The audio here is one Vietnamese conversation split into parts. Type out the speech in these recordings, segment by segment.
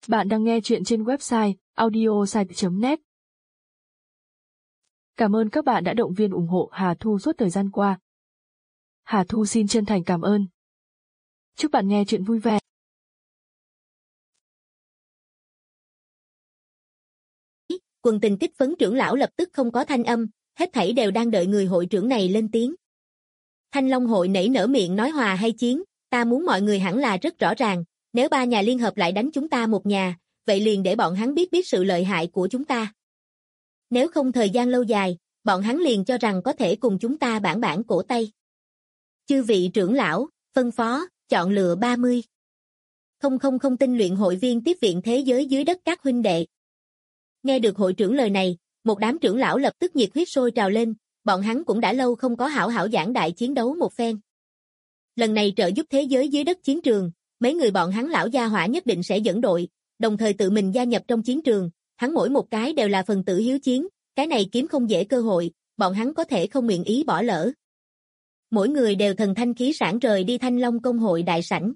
Bạn đang nghe chuyện trên website audiosite.net. Cảm ơn các bạn đã động viên ủng hộ Hà Thu suốt thời gian qua. Hà Thu xin chân thành cảm ơn. Chúc bạn nghe chuyện vui vẻ. Quần tình kích phấn trưởng lão lập tức không có thanh âm, hết thảy đều đang đợi người hội trưởng này lên tiếng. Thanh Long hội nảy nở miệng nói hòa hay chiến, ta muốn mọi người hẳn là rất rõ ràng, nếu ba nhà liên hợp lại đánh chúng ta một nhà, vậy liền để bọn hắn biết sự lợi hại của chúng ta. Nếu không thời gian lâu dài, bọn hắn liền cho rằng có thể cùng chúng ta bản cổ tay. Chư vị trưởng lão, phân phó, chọn lựa 30. Không tinh luyện hội viên tiếp viện thế giới dưới đất các huynh đệ. Nghe được hội trưởng lời này, một đám trưởng lão lập tức nhiệt huyết sôi trào lên, bọn hắn cũng đã lâu không có hảo hảo giảng đại chiến đấu một phen. Lần này trợ giúp thế giới dưới đất chiến trường, mấy người bọn hắn lão gia hỏa nhất định sẽ dẫn đội, đồng thời tự mình gia nhập trong chiến trường, hắn mỗi một cái đều là phần tử hiếu chiến, cái này kiếm không dễ cơ hội, bọn hắn có thể không nguyện ý bỏ lỡ. Mỗi người đều thần thanh khí sảng rời đi Thanh Long công hội đại sảnh.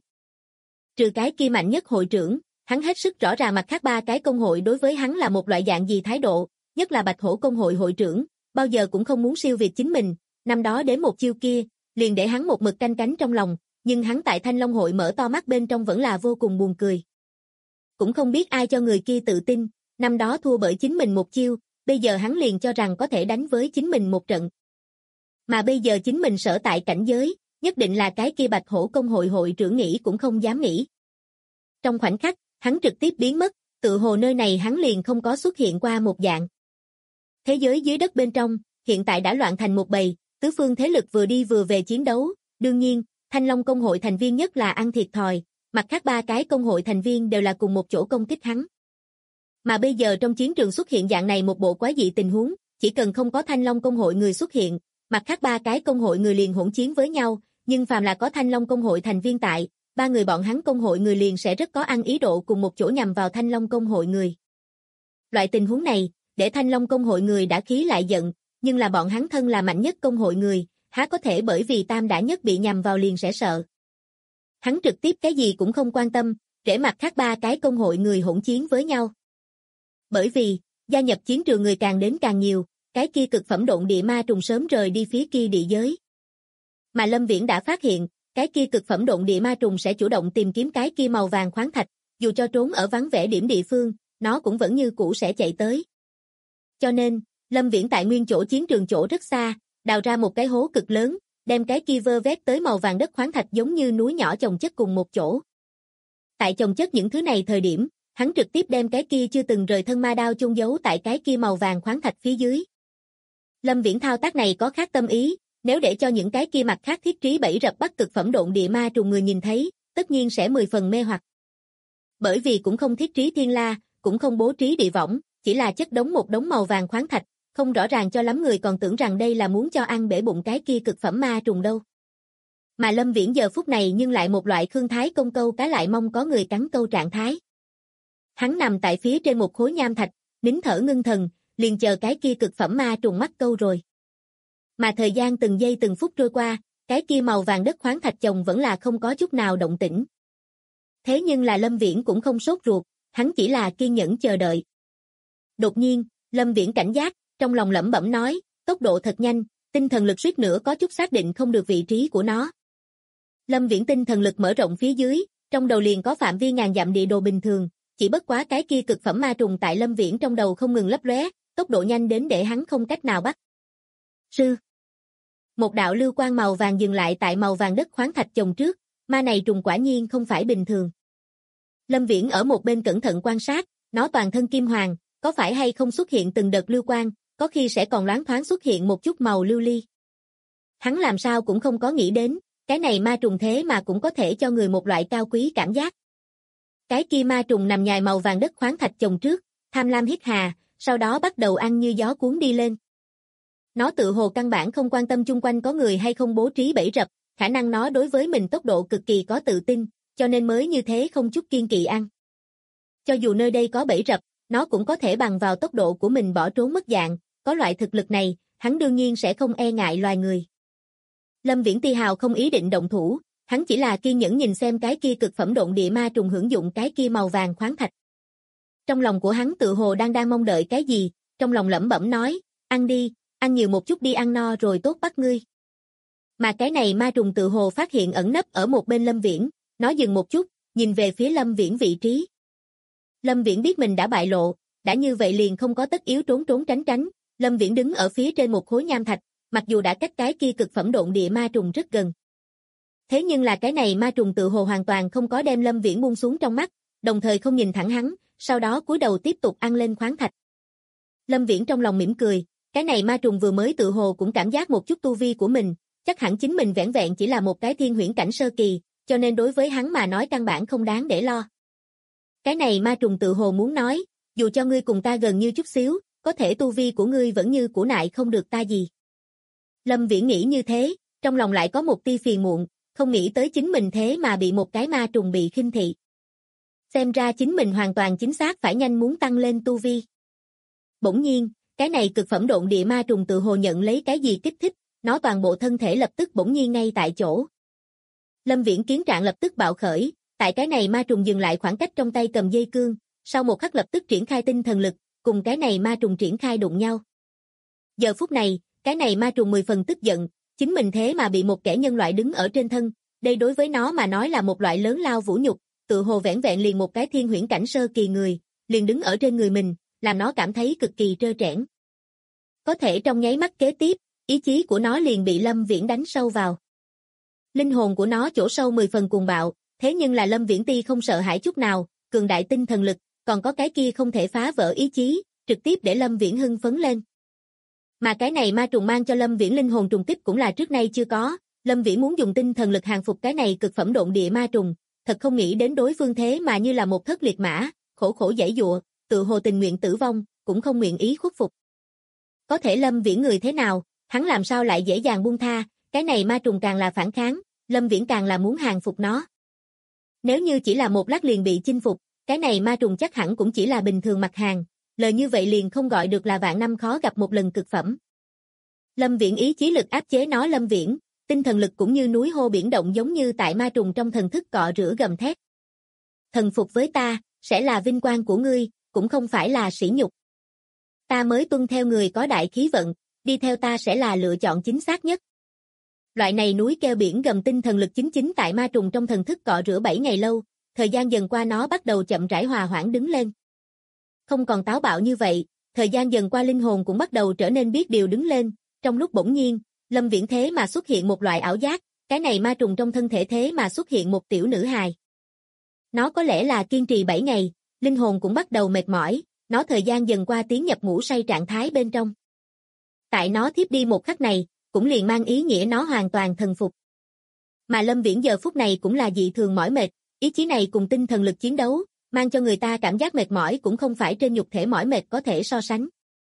Trừ cái kia mạnh nhất hội trưởng, hắn hết sức rõ ràng mặt khác ba cái công hội đối với hắn là một loại dạng gì thái độ, nhất là Bạch Hổ công hội hội trưởng, bao giờ cũng không muốn siêu việt chính mình, năm đó đến một chiêu kia, liền để hắn một mực canh cánh trong lòng, nhưng hắn tại Thanh Long hội mở to mắt bên trong vẫn là vô cùng buồn cười. Cũng không biết ai cho người kia tự tin, năm đó thua bởi chính mình một chiêu, bây giờ hắn liền cho rằng có thể đánh với chính mình một trận. Mà bây giờ chính mình sở tại cảnh giới, nhất định là cái kia Bạch Hổ công hội hội trưởng nghĩ cũng không dám nghĩ. Trong khoảnh khắc, hắn trực tiếp biến mất, tự hồ nơi này hắn liền không có xuất hiện qua một dạng. Thế giới dưới đất bên trong, hiện tại đã loạn thành một bầy, tứ phương thế lực vừa đi vừa về chiến đấu, đương nhiên, Thanh Long công hội thành viên nhất là ăn thiệt thòi, mặt khác ba cái công hội thành viên đều là cùng một chỗ công kích hắn. Mà bây giờ trong chiến trường xuất hiện dạng này một bộ quái dị tình huống, chỉ cần không có Thanh Long công hội người xuất hiện, mặt khác ba cái công hội người liền hỗn chiến với nhau, nhưng phàm là có Thanh Long công hội thành viên tại, ba người bọn hắn công hội người liền sẽ rất có ăn ý độ cùng một chỗ nhằm vào Thanh Long công hội người. Loại tình huống này, để Thanh Long công hội người đã khí lại giận, nhưng là bọn hắn thân là mạnh nhất công hội người, há có thể bởi vì tam đã nhất bị nhằm vào liền sẽ sợ. Hắn trực tiếp cái gì cũng không quan tâm, để mặt khác ba cái công hội người hỗn chiến với nhau. Bởi vì, gia nhập chiến trường người càng đến càng nhiều, cái kia cực phẩm độn địa ma trùng sớm rời đi phía kia địa giới. Mà Lâm Viễn đã phát hiện, cái kia cực phẩm độn địa ma trùng sẽ chủ động tìm kiếm cái kia màu vàng khoáng thạch, dù cho trốn ở vắng vẻ điểm địa phương, nó cũng vẫn như cũ sẽ chạy tới. Cho nên, Lâm Viễn tại nguyên chỗ chiến trường chỗ rất xa, đào ra một cái hố cực lớn, đem cái kia vơ vét tới màu vàng đất khoáng thạch giống như núi nhỏ chồng chất cùng một chỗ. Tại chồng chất những thứ này thời điểm, hắn trực tiếp đem cái kia chưa từng rời thân ma đao chôn giấu tại cái kia màu vàng khoáng thạch phía dưới. Lâm Viễn thao tác này có khác tâm ý, nếu để cho những cái kia mặt khác thiết trí bẫy rập bắt cực phẩm độn địa ma trùng người nhìn thấy, tất nhiên sẽ 10 phần mê hoặc. Bởi vì cũng không thiết trí thiên la, cũng không bố trí địa võng, chỉ là chất đống một đống màu vàng khoáng thạch, không rõ ràng cho lắm người còn tưởng rằng đây là muốn cho ăn bể bụng cái kia cực phẩm ma trùng đâu. Mà Lâm Viễn giờ phút này nhưng lại một loại khương thái công câu cá lại mong có người cắn câu trạng thái. Hắn nằm tại phía trên một khối nham thạch, nín thở ngưng thần, liền chờ cái kia cực phẩm ma trùng mắc câu rồi. Mà thời gian từng giây từng phút trôi qua, cái kia màu vàng đất khoáng thạch chồng vẫn là không có chút nào động tĩnh. Thế nhưng là Lâm Viễn cũng không sốt ruột, hắn chỉ là kiên nhẫn chờ đợi. Đột nhiên, Lâm Viễn cảnh giác, trong lòng lẩm bẩm nói, tốc độ thật nhanh, tinh thần lực suýt nữa có chút xác định không được vị trí của nó. Lâm Viễn tinh thần lực mở rộng phía dưới, trong đầu liền có phạm vi ngàn dặm địa đồ bình thường, chỉ bất quá cái kia cực phẩm ma trùng tại Lâm Viễn trong đầu không ngừng lấp lóe, tốc độ nhanh đến để hắn không cách nào bắt. Sư. Một đạo lưu quang màu vàng dừng lại tại màu vàng đất khoáng thạch chồng trước, ma này trùng quả nhiên không phải bình thường. Lâm Viễn ở một bên cẩn thận quan sát, nó toàn thân kim hoàng, có phải hay không xuất hiện từng đợt lưu quang, có khi sẽ còn loáng thoáng xuất hiện một chút màu lưu ly. Hắn làm sao cũng không có nghĩ đến, cái này ma trùng thế mà cũng có thể cho người một loại cao quý cảm giác. Cái kia ma trùng nằm nhài màu vàng đất khoáng thạch chồng trước, tham lam hít hà, sau đó bắt đầu ăn như gió cuốn đi lên. Nó tự hồ căn bản không quan tâm chung quanh có người hay không bố trí bẫy rập, khả năng nó đối với mình tốc độ cực kỳ có tự tin, cho nên mới như thế không chút kiên kỵ ăn. Cho dù nơi đây có bẫy rập, nó cũng có thể bằng vào tốc độ của mình bỏ trốn mất dạng, có loại thực lực này, hắn đương nhiên sẽ không e ngại loài người. Lâm Viễn ti hào không ý định động thủ, hắn chỉ là kiên nhẫn nhìn xem cái kia cực phẩm độn địa ma trùng hưởng dụng cái kia màu vàng khoáng thạch. Trong lòng của hắn tự hồ đang mong đợi cái gì, trong lòng lẩm bẩm nói, ăn đi, ăn nhiều một chút đi, ăn no rồi tốt bắt ngươi. Mà cái này ma trùng tự hồ phát hiện ẩn nấp ở một bên Lâm Viễn, nó dừng một chút, nhìn về phía Lâm Viễn vị trí. Lâm Viễn biết mình đã bại lộ, đã như vậy liền không có tất yếu trốn trốn tránh tránh, Lâm Viễn đứng ở phía trên một khối nham thạch, mặc dù đã cách cái kia cực phẩm độn địa ma trùng rất gần. Thế nhưng là cái này ma trùng tự hồ hoàn toàn không có đem Lâm Viễn buông xuống trong mắt, đồng thời không nhìn thẳng hắn, sau đó cúi đầu tiếp tục ăn lên khoáng thạch. Lâm Viễn trong lòng mỉm cười, cái này ma trùng vừa mới tự hồ cũng cảm giác một chút tu vi của mình, chắc hẳn chính mình vẻn vẹn chỉ là một cái thiên huyễn cảnh sơ kỳ, cho nên đối với hắn mà nói căn bản không đáng để lo. Cái này ma trùng tự hồ muốn nói, dù cho ngươi cùng ta gần như chút xíu, có thể tu vi của ngươi vẫn như cũ nại không được ta gì. Lâm Viễn nghĩ như thế, trong lòng lại có một tia phiền muộn, không nghĩ tới chính mình thế mà bị một cái ma trùng bị khinh thị. Xem ra chính mình hoàn toàn chính xác phải nhanh muốn tăng lên tu vi. Bỗng nhiên, cái này cực phẩm độn địa ma trùng tự hồ nhận lấy cái gì kích thích, nó toàn bộ thân thể lập tức bỗng nhiên ngay tại chỗ. Lâm Viễn kiến trạng lập tức bạo khởi, tại cái này ma trùng dừng lại khoảng cách trong tay cầm dây cương, sau một khắc lập tức triển khai tinh thần lực, cùng cái này ma trùng triển khai đụng nhau. Giờ phút này, cái này ma trùng 10 phần tức giận, chính mình thế mà bị một kẻ nhân loại đứng ở trên thân, đây đối với nó mà nói là một loại lớn lao vũ nhục, tự hồ vẻn vẹn liền một cái thiên huyễn cảnh sơ kỳ người, liền đứng ở trên người mình, làm nó cảm thấy cực kỳ trơ trẽn. Có thể trong nháy mắt kế tiếp, ý chí của nó liền bị Lâm Viễn đánh sâu vào. Linh hồn của nó chỗ sâu 10 phần cuồng bạo, thế nhưng là Lâm Viễn ti không sợ hãi chút nào, cường đại tinh thần lực, còn có cái kia không thể phá vỡ ý chí, trực tiếp để Lâm Viễn hưng phấn lên. Mà cái này ma trùng mang cho Lâm Viễn linh hồn trùng kích cũng là trước nay chưa có, Lâm Viễn muốn dùng tinh thần lực hàng phục cái này cực phẩm độn địa ma trùng, thật không nghĩ đến đối phương thế mà như là một thất liệt mã, khổ khổ giãy giụa, tự hồ tình nguyện tử vong, cũng không nguyện ý khuất phục. Có thể Lâm Viễn người thế nào, hắn làm sao lại dễ dàng buông tha, cái này ma trùng càng là phản kháng, Lâm Viễn càng là muốn hàng phục nó. Nếu như chỉ là một lát liền bị chinh phục, cái này ma trùng chắc hẳn cũng chỉ là bình thường mặt hàng, lời như vậy liền không gọi được là vạn năm khó gặp một lần cực phẩm. Lâm Viễn ý chí lực áp chế nó Lâm Viễn, tinh thần lực cũng như núi hô biển động giống như tại ma trùng trong thần thức cọ rửa gầm thét. Thần phục với ta, sẽ là vinh quang của ngươi, cũng không phải là sỉ nhục. Ta mới tuân theo người có đại khí vận, đi theo ta sẽ là lựa chọn chính xác nhất. Loại này núi kêu biển gầm tinh thần lực chính tại ma trùng trong thần thức cọ rửa 7 ngày lâu, thời gian dần qua nó bắt đầu chậm rãi hòa hoãn đứng lên. Không còn táo bạo như vậy, thời gian dần qua linh hồn cũng bắt đầu trở nên biết điều đứng lên, trong lúc bỗng nhiên, Lâm Viễn thế mà xuất hiện một loại ảo giác, cái này ma trùng trong thân thể thế mà xuất hiện một tiểu nữ hài. Nó có lẽ là kiên trì 7 ngày, linh hồn cũng bắt đầu mệt mỏi, nó thời gian dần qua tiến nhập ngủ say trạng thái bên trong. Tại nó thiếp đi một khắc này, cũng liền mang ý nghĩa nó hoàn toàn thần phục. Mà Lâm Viễn giờ phút này cũng là dị thường mỏi mệt, ý chí này cùng tinh thần lực chiến đấu, mang cho người ta cảm giác mệt mỏi cũng không phải trên nhục thể mỏi mệt có thể so sánh.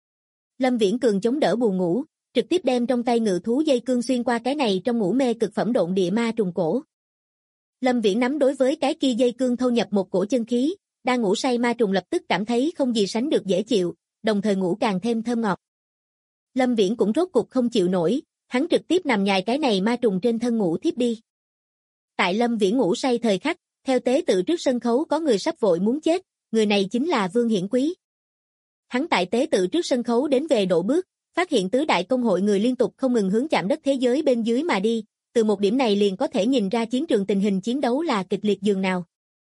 Lâm Viễn cường chống đỡ buồn ngủ, trực tiếp đem trong tay ngự thú dây cương xuyên qua cái này trong ngủ mê cực phẩm độn địa ma trùng cổ. Lâm Viễn nắm đối với cái kia dây cương thâu nhập một cổ chân khí, đang ngủ say ma trùng lập tức cảm thấy không gì sánh được dễ chịu, đồng thời ngủ càng thêm thơm ngọt. Lâm Viễn cũng rốt cục không chịu nổi, hắn trực tiếp nằm nhài cái này ma trùng trên thân ngủ thiếp đi. Tại Lâm Viễn ngủ say thời khắc, theo tế tự trước sân khấu có người sắp vội muốn chết, người này chính là Vương Hiển Quý. Hắn tại tế tự trước sân khấu đến về độ bước, phát hiện tứ đại công hội người liên tục không ngừng hướng chạm đất thế giới bên dưới mà đi, từ một điểm này liền có thể nhìn ra chiến trường tình hình chiến đấu là kịch liệt dường nào.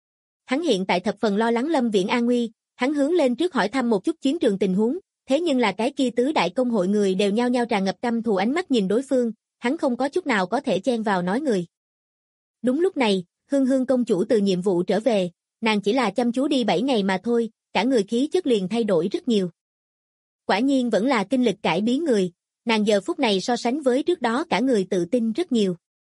Hắn hiện tại thập phần lo lắng Lâm Viễn an nguy, hắn hướng lên trước hỏi thăm một chút chiến trường tình huống, thế nhưng là cái kia tứ đại công hội người đều nhao nhao tràn ngập căm thù ánh mắt nhìn đối phương, hắn không có chút nào có thể chen vào nói người. Đúng lúc này, Hương Hương công chủ từ nhiệm vụ trở về, nàng chỉ là chăm chú đi 7 ngày mà thôi, cả người khí chất liền thay đổi rất nhiều. Quả nhiên vẫn là kinh lịch cải biến người, nàng giờ phút này so sánh với trước đó cả người tự tin rất nhiều.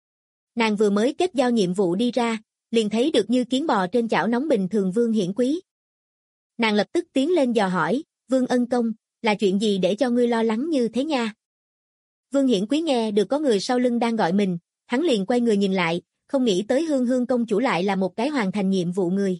Nàng vừa mới kết giao nhiệm vụ đi ra, liền thấy được như kiến bò trên chảo nóng bình thường Vương Hiển Quý. Nàng lập tức tiến lên dò hỏi, Vương Ân Công, là chuyện gì để cho ngươi lo lắng như thế nha? Vương Hiển Quý nghe được có người sau lưng đang gọi mình, hắn liền quay người nhìn lại, không nghĩ tới Hương Hương công chủ lại là một cái hoàn thành nhiệm vụ người.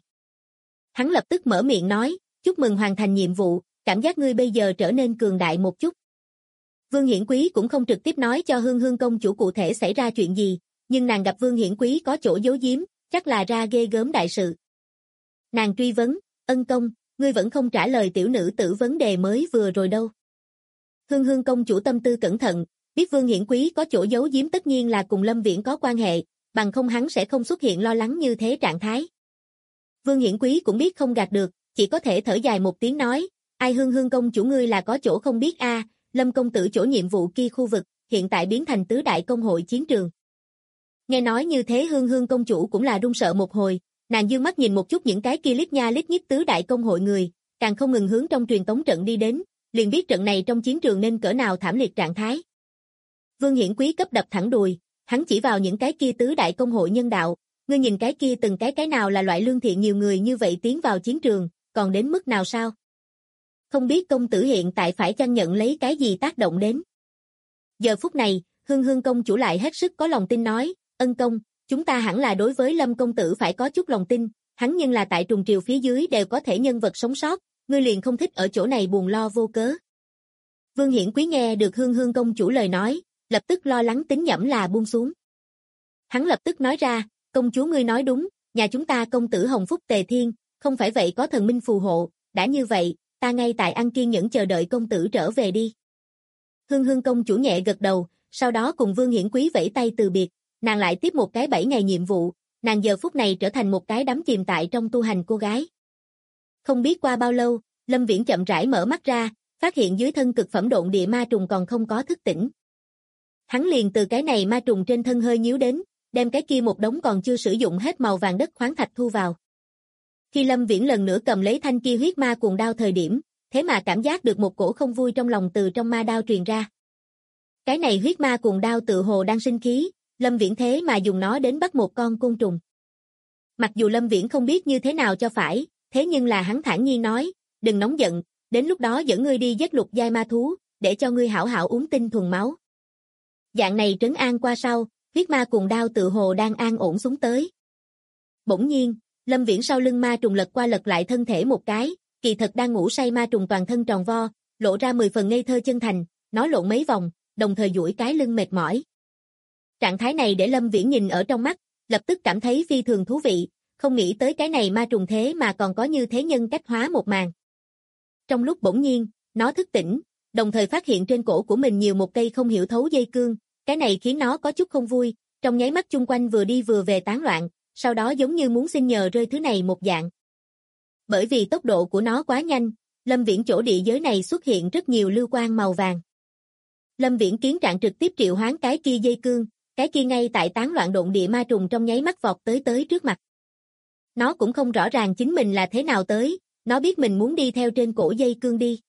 Hắn lập tức mở miệng nói, chúc mừng hoàn thành nhiệm vụ, cảm giác ngươi bây giờ trở nên cường đại một chút. Vương Hiển Quý cũng không trực tiếp nói cho Hương Hương công chủ cụ thể xảy ra chuyện gì, nhưng nàng gặp Vương Hiển Quý có chỗ giấu giếm, chắc là ra ghê gớm đại sự. Nàng truy vấn, Ân Công, ngươi vẫn không trả lời tiểu nữ tử vấn đề mới vừa rồi đâu. Hương Hương công chủ tâm tư cẩn thận, biết Vương Hiển Quý có chỗ giấu giếm tất nhiên là cùng Lâm Viễn có quan hệ, bằng không hắn sẽ không xuất hiện lo lắng như thế trạng thái. Vương Hiển Quý cũng biết không gạt được, chỉ có thể thở dài một tiếng nói, ai Hương Hương công chủ ngươi là có chỗ không biết a, Lâm công tử chỗ nhiệm vụ kia khu vực, hiện tại biến thành tứ đại công hội chiến trường. Nghe nói như thế Hương Hương công chủ cũng là run sợ một hồi, nàng dương mắt nhìn một chút những cái kia lít nha lít nhít tứ đại công hội người, càng không ngừng hướng trong truyền tống trận đi đến, liền biết trận này trong chiến trường nên cỡ nào thảm liệt trạng thái. Vương Hiển Quý cấp đập thẳng đùi, hắn chỉ vào những cái kia tứ đại công hội nhân đạo, ngươi nhìn cái kia từng cái nào là loại lương thiện nhiều người như vậy tiến vào chiến trường, còn đến mức nào sao? Không biết công tử hiện tại phải chăng nhận lấy cái gì tác động đến. Giờ phút này, Hương Hương công chủ lại hết sức có lòng tin nói, ân công, chúng ta hẳn là đối với Lâm công tử phải có chút lòng tin, hắn nhưng là tại Trùng Triều phía dưới đều có thể nhân vật sống sót, ngươi liền không thích ở chỗ này buồn lo vô cớ. Vương Hiển Quý nghe được Hương Hương công chủ lời nói, lập tức lo lắng tính nhẩm là buông xuống. Hắn lập tức nói ra, công chúa ngươi nói đúng, nhà chúng ta công tử hồng phúc tề thiên, không phải vậy có thần minh phù hộ, đã như vậy, ta ngay tại ăn kiên nhẫn chờ đợi công tử trở về đi. Hương Hương công chủ nhẹ gật đầu, sau đó cùng Vương Hiển Quý vẫy tay từ biệt, nàng lại tiếp một cái 7 ngày nhiệm vụ, nàng giờ phút này trở thành một cái đắm chìm tại trong tu hành cô gái. Không biết qua bao lâu, Lâm Viễn chậm rãi mở mắt ra, phát hiện dưới thân cực phẩm độn địa ma trùng còn không có thức tỉnh. Hắn liền từ cái này ma trùng trên thân hơi nhíu đến, đem cái kia một đống còn chưa sử dụng hết màu vàng đất khoáng thạch thu vào. Khi Lâm Viễn lần nữa cầm lấy thanh kia huyết ma cuồng đao thời điểm, thế mà cảm giác được một cổ không vui trong lòng từ trong ma đao truyền ra. Cái này huyết ma cuồng đao tự hồ đang sinh khí, Lâm Viễn thế mà dùng nó đến bắt một con côn trùng. Mặc dù Lâm Viễn không biết như thế nào cho phải, thế nhưng là hắn thản nhiên nói, đừng nóng giận, đến lúc đó dẫn ngươi đi giết lục giai ma thú, để cho ngươi hảo hảo uống tinh thuần máu. Dạng này trấn an qua sau, huyết ma cuồng đao tự hồ đang an ổn xuống tới. Bỗng nhiên, Lâm Viễn sau lưng ma trùng lật qua lật lại thân thể một cái, kỳ thật đang ngủ say ma trùng toàn thân tròn vo, lộ ra 10 phần ngây thơ chân thành, nói lộn mấy vòng, đồng thời duỗi cái lưng mệt mỏi. Trạng thái này để Lâm Viễn nhìn ở trong mắt, lập tức cảm thấy phi thường thú vị, không nghĩ tới cái này ma trùng thế mà còn có như thế nhân cách hóa một màn. Trong lúc bỗng nhiên, nó thức tỉnh, đồng thời phát hiện trên cổ của mình nhiều một cây không hiểu thấu dây cương, cái này khiến nó có chút không vui, trong nháy mắt chung quanh vừa đi vừa về tán loạn, sau đó giống như muốn xin nhờ rơi thứ này một dạng. Bởi vì tốc độ của nó quá nhanh, Lâm Viễn chỗ địa giới này xuất hiện rất nhiều lưu quang màu vàng. Lâm Viễn kiến trạng trực tiếp triệu hoán cái kia dây cương, cái kia ngay tại tán loạn độn địa ma trùng trong nháy mắt vọt tới trước mặt. Nó cũng không rõ ràng chính mình là thế nào tới, nó biết mình muốn đi theo trên cổ dây cương đi.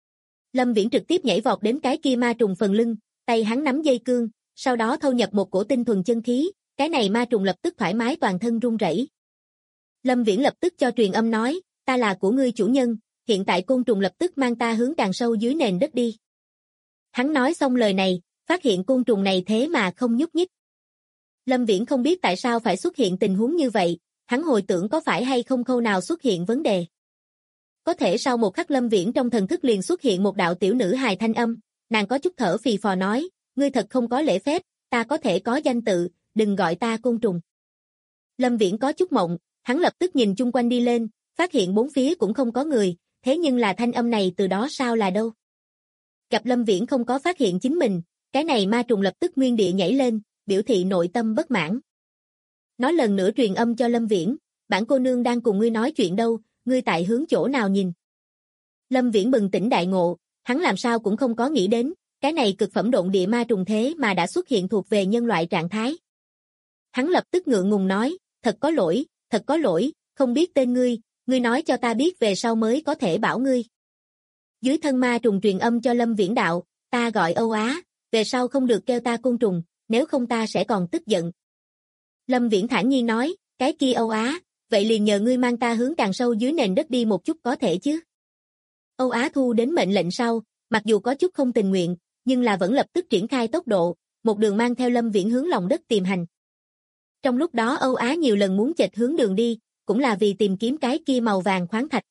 Lâm Viễn trực tiếp nhảy vọt đến cái kia ma trùng phần lưng, tay hắn nắm dây cương, sau đó thâu nhập một cổ tinh thuần chân khí, cái này ma trùng lập tức thoải mái toàn thân run rẩy. Lâm Viễn lập tức cho truyền âm nói, ta là của ngươi chủ nhân, hiện tại côn trùng lập tức mang ta hướng càng sâu dưới nền đất đi. Hắn nói xong lời này, phát hiện côn trùng này thế mà không nhúc nhích. Lâm Viễn không biết tại sao phải xuất hiện tình huống như vậy, hắn hồi tưởng có phải hay không khâu nào xuất hiện vấn đề. Có thể sau một khắc Lâm Viễn trong thần thức liền xuất hiện một đạo tiểu nữ hài thanh âm, nàng có chút thở phì phò nói, ngươi thật không có lễ phép, ta có thể có danh tự, đừng gọi ta côn trùng. Lâm Viễn có chút mộng, hắn lập tức nhìn chung quanh đi lên, phát hiện bốn phía cũng không có người, thế nhưng là thanh âm này từ đó sao là đâu. Gặp Lâm Viễn không có phát hiện chính mình, cái này ma trùng lập tức nguyên địa nhảy lên, biểu thị nội tâm bất mãn. Nó lần nữa truyền âm cho Lâm Viễn, bản cô nương đang cùng ngươi nói chuyện đâu, ngươi tại hướng chỗ nào nhìn. Lâm Viễn bừng tỉnh đại ngộ, hắn làm sao cũng không có nghĩ đến, cái này cực phẩm độn địa ma trùng thế mà đã xuất hiện thuộc về nhân loại trạng thái. Hắn lập tức ngượng ngùng nói, thật có lỗi, không biết tên ngươi nói cho ta biết về sau mới có thể bảo ngươi. Dưới thân ma trùng truyền âm cho Lâm Viễn đạo, ta gọi Âu Á, về sau không được kêu ta côn trùng, nếu không ta sẽ còn tức giận. Lâm Viễn thản nhiên nói, cái kia Âu Á, vậy liền nhờ ngươi mang ta hướng càng sâu dưới nền đất đi một chút có thể chứ. Âu Á thu đến mệnh lệnh sau, mặc dù có chút không tình nguyện, nhưng là vẫn lập tức triển khai tốc độ, một đường mang theo Lâm Viễn hướng lòng đất tìm hành. Trong lúc đó Âu Á nhiều lần muốn chệch hướng đường đi, cũng là vì tìm kiếm cái kia màu vàng khoáng thạch.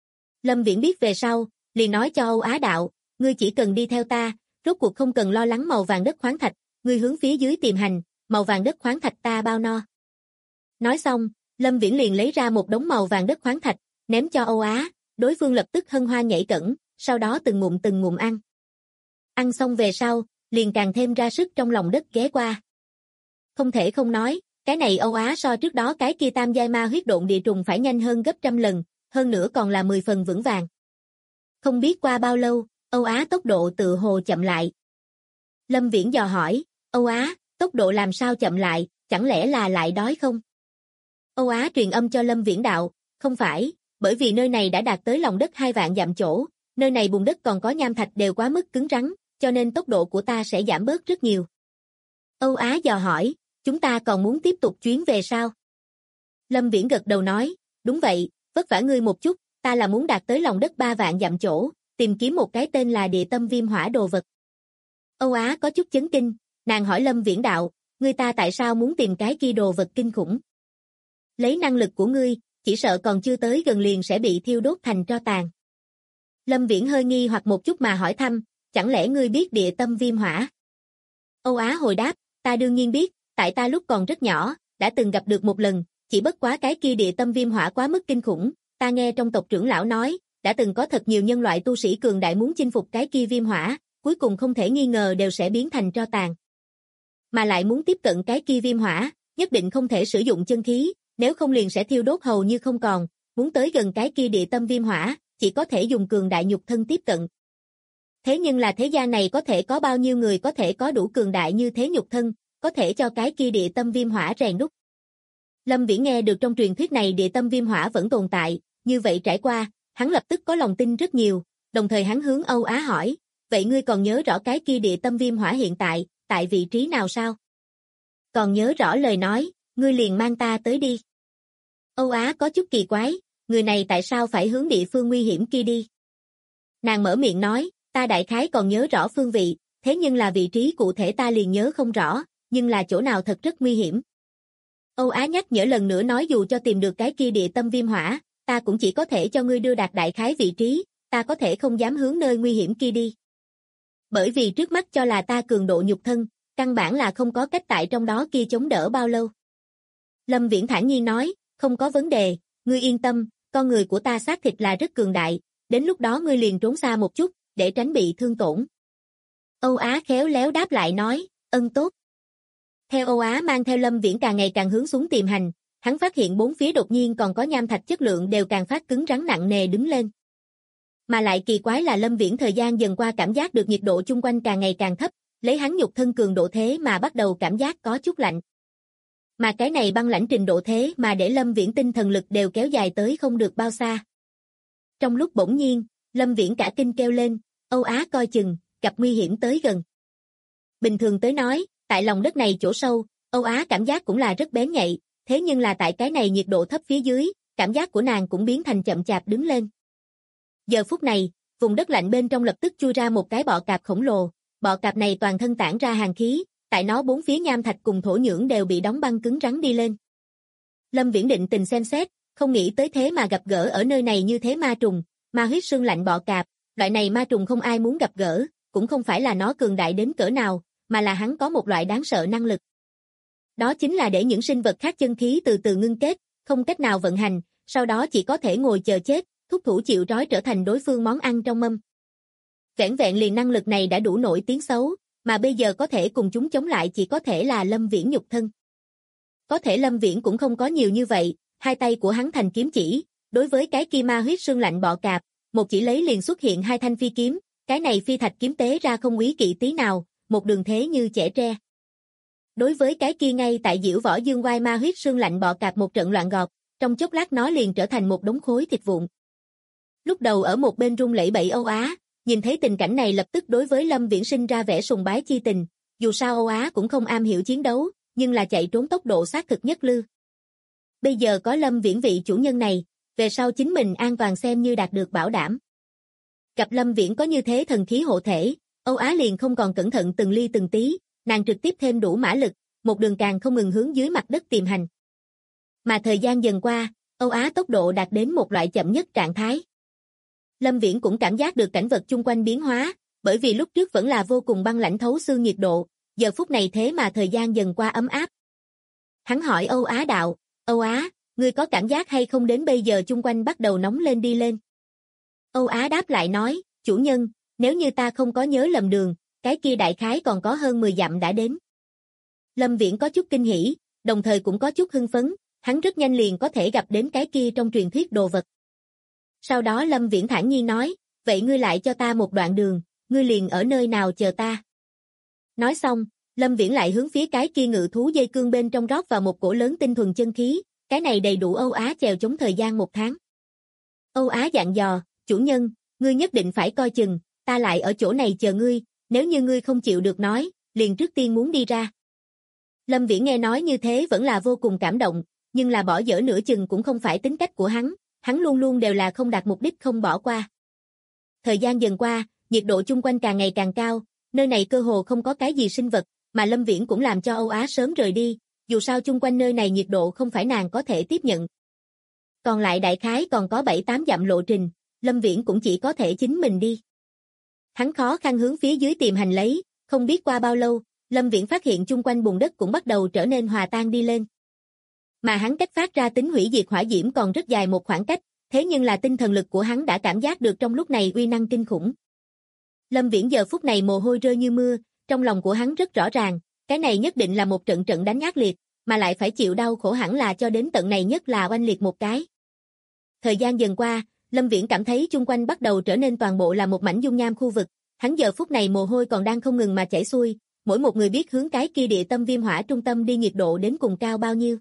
Lâm Viễn biết về sau, liền nói cho Âu Á đạo, ngươi chỉ cần đi theo ta, rốt cuộc không cần lo lắng màu vàng đất khoáng thạch, ngươi hướng phía dưới tìm hành, màu vàng đất khoáng thạch ta bao no. Nói xong, Lâm Viễn liền lấy ra một đống màu vàng đất khoáng thạch, ném cho Âu Á, Đối phương lập tức hân hoan nhảy cẫng, sau đó từng ngụm ăn. Ăn xong về sau, liền càng thêm ra sức trong lòng đất ghé qua. Không thể không nói, cái này Âu Á so trước đó cái kia tam giai ma huyết độn địa trùng phải nhanh hơn gấp trăm lần, hơn nữa còn là 10 phần vững vàng. Không biết qua bao lâu, Âu Á tốc độ tự hồ chậm lại. Lâm Viễn dò hỏi, Âu Á, tốc độ làm sao chậm lại, chẳng lẽ là lại đói không? Âu Á truyền âm cho Lâm Viễn đạo, không phải, bởi vì nơi này đã đạt tới lòng đất 2 vạn dặm chỗ, nơi này bùn đất còn có nham thạch đều quá mức cứng rắn, cho nên tốc độ của ta sẽ giảm bớt rất nhiều. Âu Á dò hỏi, chúng ta còn muốn tiếp tục chuyến về sao? Lâm Viễn gật đầu nói, đúng vậy, vất vả ngươi một chút, ta là muốn đạt tới lòng đất 3 vạn dặm chỗ, tìm kiếm một cái tên là địa tâm viêm hỏa đồ vật. Âu Á có chút chấn kinh, nàng hỏi Lâm Viễn đạo, ngươi ta tại sao muốn tìm cái kia đồ vật kinh khủng? Lấy năng lực của ngươi, chỉ sợ còn chưa tới gần liền sẽ bị thiêu đốt thành tro tàn. Lâm Viễn hơi nghi hoặc một chút mà hỏi thăm, chẳng lẽ ngươi biết địa tâm viêm hỏa? Âu Á hồi đáp, ta đương nhiên biết, tại ta lúc còn rất nhỏ, đã từng gặp được một lần, chỉ bất quá cái kia địa tâm viêm hỏa quá mức kinh khủng, ta nghe trong tộc trưởng lão nói, đã từng có thật nhiều nhân loại tu sĩ cường đại muốn chinh phục cái kia viêm hỏa, cuối cùng không thể nghi ngờ đều sẽ biến thành tro tàn. Mà lại muốn tiếp cận cái kia viêm hỏa, nhất định không thể sử dụng chân khí, nếu không liền sẽ thiêu đốt hầu như không còn, muốn tới gần cái kia địa tâm viêm hỏa, chỉ có thể dùng cường đại nhục thân tiếp cận. Thế nhưng là thế gian này có thể có bao nhiêu người có thể có đủ cường đại như thế nhục thân, có thể cho cái kia địa tâm viêm hỏa rèn đúc. Lâm Viễn nghe được trong truyền thuyết này địa tâm viêm hỏa vẫn tồn tại, như vậy trải qua, hắn lập tức có lòng tin rất nhiều, đồng thời hắn hướng Âu Á hỏi, vậy ngươi còn nhớ rõ cái kia địa tâm viêm hỏa hiện tại vị trí nào sao? Còn nhớ rõ lời nói, ngươi liền mang ta tới đi. Âu Á có chút kỳ quái, người này tại sao phải hướng địa phương nguy hiểm kia đi? Nàng mở miệng nói, ta đại khái còn nhớ rõ phương vị, thế nhưng là vị trí cụ thể ta liền nhớ không rõ, nhưng là chỗ nào thật rất nguy hiểm. Âu Á nhắc nhở lần nữa nói dù cho tìm được cái kia địa tâm viêm hỏa, ta cũng chỉ có thể cho ngươi đưa đạt đại khái vị trí, ta có thể không dám hướng nơi nguy hiểm kia đi. Bởi vì trước mắt cho là ta cường độ nhục thân, căn bản là không có cách tại trong đó kia chống đỡ bao lâu. Lâm Viễn thản nhiên nói, không có vấn đề, ngươi yên tâm, con người của ta xác thịt là rất cường đại, đến lúc đó ngươi liền trốn xa một chút, để tránh bị thương tổn. Âu Á khéo léo đáp lại nói, ân tốt. Theo Âu Á mang theo Lâm Viễn càng ngày càng hướng xuống tìm hành, hắn phát hiện bốn phía đột nhiên còn có nham thạch chất lượng đều càng phát cứng rắn nặng nề đứng lên. Mà lại kỳ quái là Lâm Viễn thời gian dần qua cảm giác được nhiệt độ chung quanh càng ngày càng thấp, lấy hắn nhục thân cường độ thế mà bắt đầu cảm giác có chút lạnh. Mà cái này băng lãnh trình độ thế mà để Lâm Viễn tinh thần lực đều kéo dài tới không được bao xa. Trong lúc bỗng nhiên, Lâm Viễn cả kinh kêu lên, Âu Á coi chừng, gặp nguy hiểm tới gần. Bình thường tới nói, tại lòng đất này chỗ sâu, Âu Á cảm giác cũng là rất bén nhạy, thế nhưng là tại cái này nhiệt độ thấp phía dưới, cảm giác của nàng cũng biến thành chậm chạp đứng lên. Giờ phút này, vùng đất lạnh bên trong lập tức chui ra một cái bọ cạp khổng lồ, bọ cạp này toàn thân tản ra hàn khí, tại nó bốn phía nham thạch cùng thổ nhưỡng đều bị đóng băng cứng rắn đi lên. Lâm Viễn định tình xem xét, không nghĩ tới thế mà gặp gỡ ở nơi này như thế ma trùng, ma huyết xương lạnh bọ cạp, loại này ma trùng không ai muốn gặp gỡ, cũng không phải là nó cường đại đến cỡ nào, mà là hắn có một loại đáng sợ năng lực. Đó chính là để những sinh vật khác chân khí từ từ ngưng kết, không cách nào vận hành, sau đó chỉ có thể ngồi chờ chết, thúc thủ chịu trói trở thành đối phương món ăn trong mâm. Vẻn vẹn liền năng lực này đã đủ nổi tiếng xấu, mà bây giờ có thể cùng chúng chống lại chỉ có thể là Lâm Viễn nhục thân. Có thể Lâm Viễn cũng không có nhiều như vậy, hai tay của hắn thành kiếm chỉ, đối với cái kia ma huyết xương lạnh bọ cạp, một chỉ lấy liền xuất hiện hai thanh phi kiếm, cái này phi thạch kiếm tế ra không úy kỵ tí nào, một đường thế như chẻ tre. Đối với cái kia ngay tại diễu võ dương oai ma huyết xương lạnh bọ cạp một trận loạn gọt, trong chốc lát nó liền trở thành một đống khối thịt vụn. Lúc đầu ở một bên rung lẩy bẩy Âu Á, nhìn thấy tình cảnh này lập tức đối với Lâm Viễn sinh ra vẻ sùng bái chi tình, dù sao Âu Á cũng không am hiểu chiến đấu, nhưng là chạy trốn tốc độ xác thực nhất lư. Bây giờ có Lâm Viễn vị chủ nhân này, về sau chính mình an toàn xem như đạt được bảo đảm. Gặp Lâm Viễn có như thế thần khí hộ thể, Âu Á liền không còn cẩn thận từng ly từng tí, nàng trực tiếp thêm đủ mã lực, một đường càng không ngừng hướng dưới mặt đất tìm hành. Mà thời gian dần qua, Âu Á tốc độ đạt đến một loại chậm nhất trạng thái. Lâm Viễn cũng cảm giác được cảnh vật chung quanh biến hóa, bởi vì lúc trước vẫn là vô cùng băng lãnh thấu xương nhiệt độ, giờ phút này thế mà thời gian dần qua ấm áp. Hắn hỏi Âu Á đạo, Âu Á, ngươi có cảm giác hay không đến bây giờ chung quanh bắt đầu nóng lên đi lên? Âu Á đáp lại nói, chủ nhân, nếu như ta không có nhớ lầm đường, cái kia đại khái còn có hơn 10 dặm đã đến. Lâm Viễn có chút kinh hỉ, đồng thời cũng có chút hưng phấn, hắn rất nhanh liền có thể gặp đến cái kia trong truyền thuyết đồ vật. Sau đó Lâm Viễn thản nhiên nói, vậy ngươi lại cho ta một đoạn đường, ngươi liền ở nơi nào chờ ta. Nói xong, Lâm Viễn lại hướng phía cái kia ngự thú dây cương bên trong rót vào một cổ lớn tinh thuần chân khí, cái này đầy đủ Âu Á chèo chống thời gian 1 tháng. Âu Á dặn dò, chủ nhân, ngươi nhất định phải coi chừng, ta lại ở chỗ này chờ ngươi, nếu như ngươi không chịu được nói, liền trước tiên muốn đi ra. Lâm Viễn nghe nói như thế vẫn là vô cùng cảm động, nhưng là bỏ dở nửa chừng cũng không phải tính cách của hắn luôn luôn đều là không đạt mục đích không bỏ qua. Thời gian dần qua, nhiệt độ chung quanh càng ngày càng cao, nơi này cơ hồ không có cái gì sinh vật, mà Lâm Viễn cũng làm cho Âu Á sớm rời đi, dù sao chung quanh nơi này nhiệt độ không phải nàng có thể tiếp nhận. Còn lại đại khái còn có 7-8 dặm lộ trình, Lâm Viễn cũng chỉ có thể chính mình đi. Hắn khó khăn hướng phía dưới tìm hành lấy, không biết qua bao lâu, Lâm Viễn phát hiện chung quanh bùn đất cũng bắt đầu trở nên hòa tan đi lên. Mà hắn cách phát ra tính hủy diệt hỏa diễm còn rất dài một khoảng cách, thế nhưng là tinh thần lực của hắn đã cảm giác được trong lúc này uy năng kinh khủng. Lâm Viễn giờ phút này mồ hôi rơi như mưa, trong lòng của hắn rất rõ ràng, cái này nhất định là một trận đánh ác liệt, mà lại phải chịu đau khổ hẳn là cho đến tận này nhất là oanh liệt một cái. Thời gian dần qua, Lâm Viễn cảm thấy chung quanh bắt đầu trở nên toàn bộ là một mảnh dung nham khu vực, hắn giờ phút này mồ hôi còn đang không ngừng mà chảy xuôi, mỗi một người biết hướng cái kia địa tâm viêm hỏa trung tâm đi nhiệt độ đến cùng cao bao nhiêu.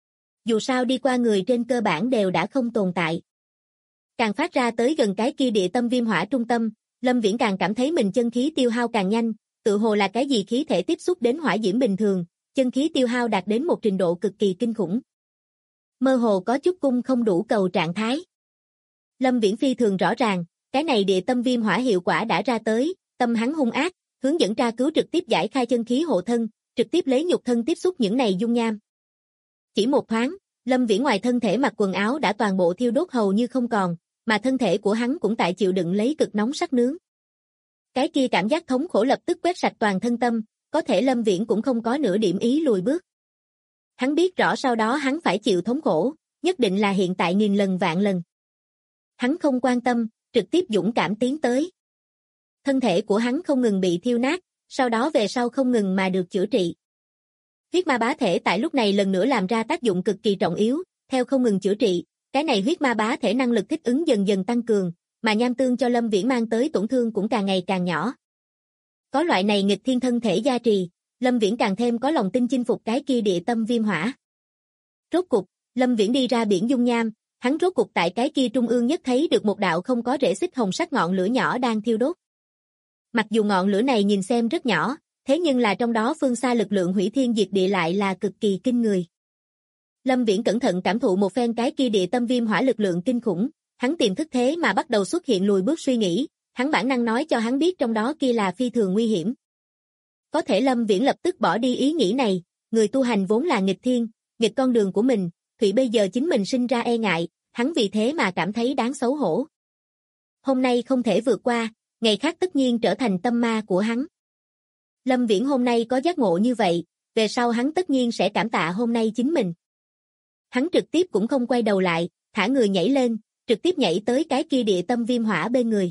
Dù sao đi qua người trên cơ bản đều đã không tồn tại. Càng phát ra tới gần cái kia địa tâm viêm hỏa trung tâm, Lâm Viễn càng cảm thấy mình chân khí tiêu hao càng nhanh, tự hồ là cái gì khí thể tiếp xúc đến hỏa diễm bình thường, chân khí tiêu hao đạt đến một trình độ cực kỳ kinh khủng. Mơ hồ có chút cung không đủ cầu trạng thái. Lâm Viễn phi thường rõ ràng, cái này địa tâm viêm hỏa hiệu quả đã ra tới, tâm hắn hung ác, hướng dẫn tra cứu trực tiếp giải khai chân khí hộ thân, trực tiếp lấy nhục thân tiếp xúc những này dung nham. Chỉ một thoáng, Lâm Viễn ngoài thân thể mặc quần áo đã toàn bộ thiêu đốt hầu như không còn, mà thân thể của hắn cũng tại chịu đựng lấy cực nóng sắc nướng. Cái kia cảm giác thống khổ lập tức quét sạch toàn thân tâm, có thể Lâm Viễn cũng không có nửa điểm ý lùi bước. Hắn biết rõ sau đó hắn phải chịu thống khổ, nhất định là hiện tại nghìn lần vạn lần. Hắn không quan tâm, trực tiếp dũng cảm tiến tới. Thân thể của hắn không ngừng bị thiêu nát, sau đó về sau không ngừng mà được chữa trị. Huyết ma bá thể tại lúc này lần nữa làm ra tác dụng cực kỳ trọng yếu, theo không ngừng chữa trị, cái này huyết ma bá thể năng lực thích ứng dần dần tăng cường, mà nham tương cho Lâm Viễn mang tới tổn thương cũng càng ngày càng nhỏ. Có loại này nghịch thiên thân thể gia trì, Lâm Viễn càng thêm có lòng tin chinh phục cái kia địa tâm viêm hỏa. Rốt cục, Lâm Viễn đi ra biển dung nham, hắn rốt cục tại cái kia trung ương nhất thấy được một đạo không có rễ xích hồng sắc ngọn lửa nhỏ đang thiêu đốt. Mặc dù ngọn lửa này nhìn xem rất nhỏ, thế nhưng là trong đó phương xa lực lượng hủy thiên diệt địa lại là cực kỳ kinh người. Lâm Viễn cẩn thận cảm thụ một phen cái kia địa tâm viêm hỏa lực lượng kinh khủng, hắn tiềm thức thế mà bắt đầu xuất hiện lùi bước suy nghĩ, hắn bản năng nói cho hắn biết trong đó kia là phi thường nguy hiểm. Có thể Lâm Viễn lập tức bỏ đi ý nghĩ này, người tu hành vốn là nghịch thiên, nghịch con đường của mình, Thụy bây giờ chính mình sinh ra e ngại, hắn vì thế mà cảm thấy đáng xấu hổ. Hôm nay không thể vượt qua, ngày khác tất nhiên trở thành tâm ma của hắn. Lâm Viễn hôm nay có giác ngộ như vậy, về sau hắn tất nhiên sẽ cảm tạ hôm nay chính mình. Hắn trực tiếp cũng không quay đầu lại, thả người nhảy lên, trực tiếp nhảy tới cái kia địa tâm viêm hỏa bên người.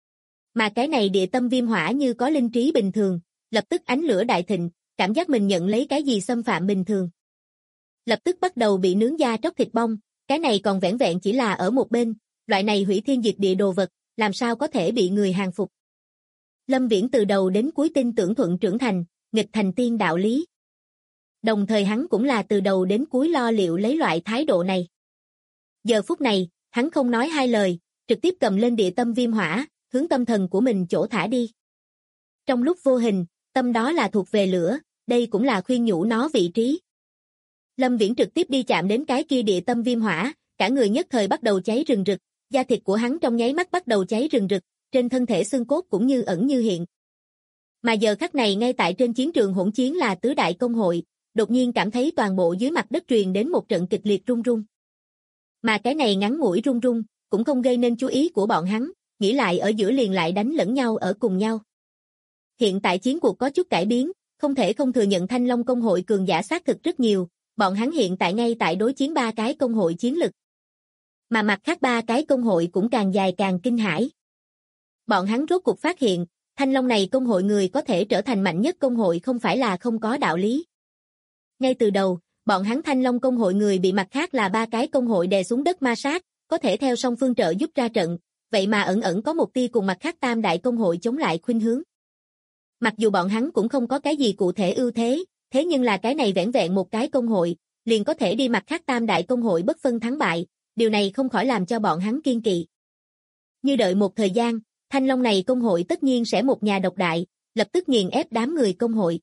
Mà cái này địa tâm viêm hỏa như có linh trí bình thường, lập tức ánh lửa đại thịnh, cảm giác mình nhận lấy cái gì xâm phạm bình thường. Lập tức bắt đầu bị nướng da tróc thịt bong, cái này còn vẻn vẹn chỉ là ở một bên, loại này hủy thiên diệt địa đồ vật, làm sao có thể bị người hàng phục. Lâm Viễn từ đầu đến cuối tin tưởng thuận trưởng thành, nghịch thành tiên đạo lý. Đồng thời hắn cũng là từ đầu đến cuối lo liệu lấy loại thái độ này. Giờ phút này, hắn không nói hai lời, trực tiếp cầm lên địa tâm viêm hỏa, hướng tâm thần của mình chỗ thả đi. Trong lúc vô hình, tâm đó là thuộc về lửa, đây cũng là khuyên nhủ nó vị trí. Lâm Viễn trực tiếp đi chạm đến cái kia địa tâm viêm hỏa, cả người nhất thời bắt đầu cháy rừng rực, da thịt của hắn trong nháy mắt bắt đầu cháy rừng rực, trên thân thể xương cốt cũng như ẩn như hiện. Mà giờ khắc này ngay tại trên chiến trường hỗn chiến là tứ đại công hội, đột nhiên cảm thấy toàn bộ dưới mặt đất truyền đến một trận kịch liệt rung rung. Mà cái này ngắn ngủi rung rung, cũng không gây nên chú ý của bọn hắn, nghĩ lại ở giữa liền lại đánh lẫn nhau ở cùng nhau. Hiện tại chiến cuộc có chút cải biến, không thể không thừa nhận Thanh Long công hội cường giả xác thực rất nhiều, bọn hắn hiện tại ngay tại đối chiến 3 cái công hội chiến lực. Mà mặt khác ba cái công hội cũng càng dài càng kinh hãi. Bọn hắn rốt cuộc phát hiện, Thanh Long này công hội người có thể trở thành mạnh nhất công hội không phải là không có đạo lý. Ngay từ đầu, bọn hắn Thanh Long công hội người bị mặt khác là ba cái công hội đè xuống đất ma sát, có thể theo song phương trợ giúp ra trận, vậy mà ẩn ẩn có một tia cùng mặt khác tam đại công hội chống lại khuynh hướng. Mặc dù bọn hắn cũng không có cái gì cụ thể ưu thế, thế nhưng là cái này vẻn vẹn một cái công hội, liền có thể đi mặt khác tam đại công hội bất phân thắng bại, điều này không khỏi làm cho bọn hắn kiên kỵ. Như đợi một thời gian, Thanh Long này công hội tất nhiên sẽ một nhà độc đại, lập tức nghiền ép đám người công hội.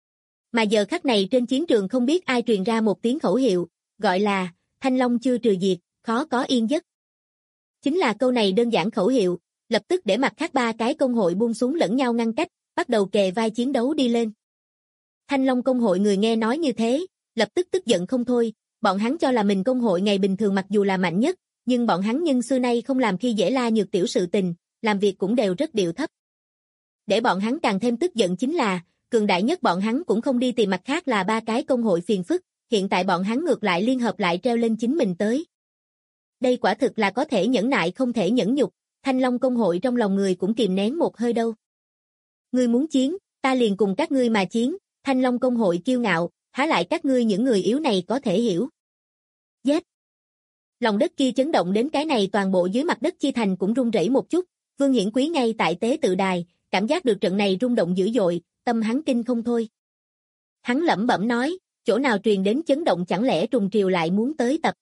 Mà giờ khắc này trên chiến trường không biết ai truyền ra một tiếng khẩu hiệu, gọi là Thanh Long chưa trừ diệt, khó có yên giấc. Chính là câu này đơn giản khẩu hiệu, lập tức để mặt khác ba cái công hội buông xuống lẫn nhau ngăn cách, bắt đầu kề vai chiến đấu đi lên. Thanh Long công hội người nghe nói như thế, lập tức tức giận không thôi, bọn hắn cho là mình công hội ngày bình thường mặc dù là mạnh nhất, nhưng bọn hắn nhưng xưa nay không làm khi dễ la nhược tiểu sự tình, làm việc cũng đều rất điệu thấp. Để bọn hắn càng thêm tức giận chính là, cường đại nhất bọn hắn cũng không đi tìm mặt khác là ba cái công hội phiền phức, hiện tại bọn hắn ngược lại liên hợp lại treo lên chính mình tới. Đây quả thực là có thể nhẫn nại không thể nhẫn nhục, Thanh Long công hội trong lòng người cũng kìm nén một hơi đâu. Ngươi muốn chiến, ta liền cùng các ngươi mà chiến, Thanh Long công hội kiêu ngạo, há lại các ngươi những người yếu này có thể hiểu. Giết! Lòng đất kia chấn động đến cái này toàn bộ dưới mặt đất chi thành cũng rung rẩy một chút, Vương Hiển Quý ngay tại tế tự đài, cảm giác được trận này rung động dữ dội, tâm hắn kinh không thôi. Hắn lẩm bẩm nói, chỗ nào truyền đến chấn động chẳng lẽ Trùng Triều lại muốn tới tập.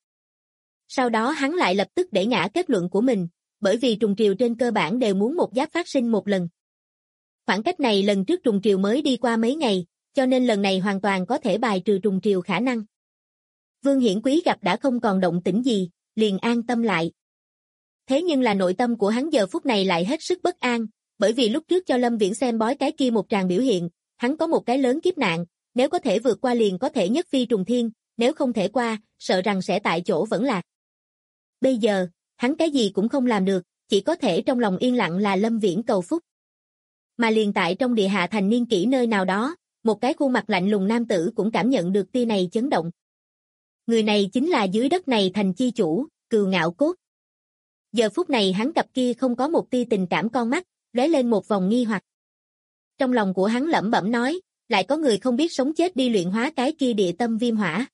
Sau đó hắn lại lập tức để ngã kết luận của mình, bởi vì Trùng Triều trên cơ bản đều muốn một giáp phát sinh một lần. Khoảng cách này lần trước Trùng Triều mới đi qua mấy ngày, cho nên lần này hoàn toàn có thể bài trừ Trùng Triều khả năng. Vương Hiển Quý gặp đã không còn động tĩnh gì, liền an tâm lại. Thế nhưng là nội tâm của hắn giờ phút này lại hết sức bất an, bởi vì lúc trước cho Lâm Viễn xem bói cái kia một tràng biểu hiện, hắn có một cái lớn kiếp nạn, nếu có thể vượt qua liền có thể nhất phi trùng thiên, nếu không thể qua, sợ rằng sẽ tại chỗ vẫn lạc. Bây giờ, hắn cái gì cũng không làm được, chỉ có thể trong lòng yên lặng là Lâm Viễn cầu phúc. Mà liền tại trong địa hạ thành niên kỷ nơi nào đó, một cái khuôn mặt lạnh lùng nam tử cũng cảm nhận được tia này chấn động. Người này chính là dưới đất này thành chi chủ, Cừu Ngạo Cốt. Giờ phút này hắn cặp kia không có một tia tình cảm con mắt, lóe lên một vòng nghi hoặc. Trong lòng của hắn lẩm bẩm nói, lại có người không biết sống chết đi luyện hóa cái kia địa tâm viêm hỏa.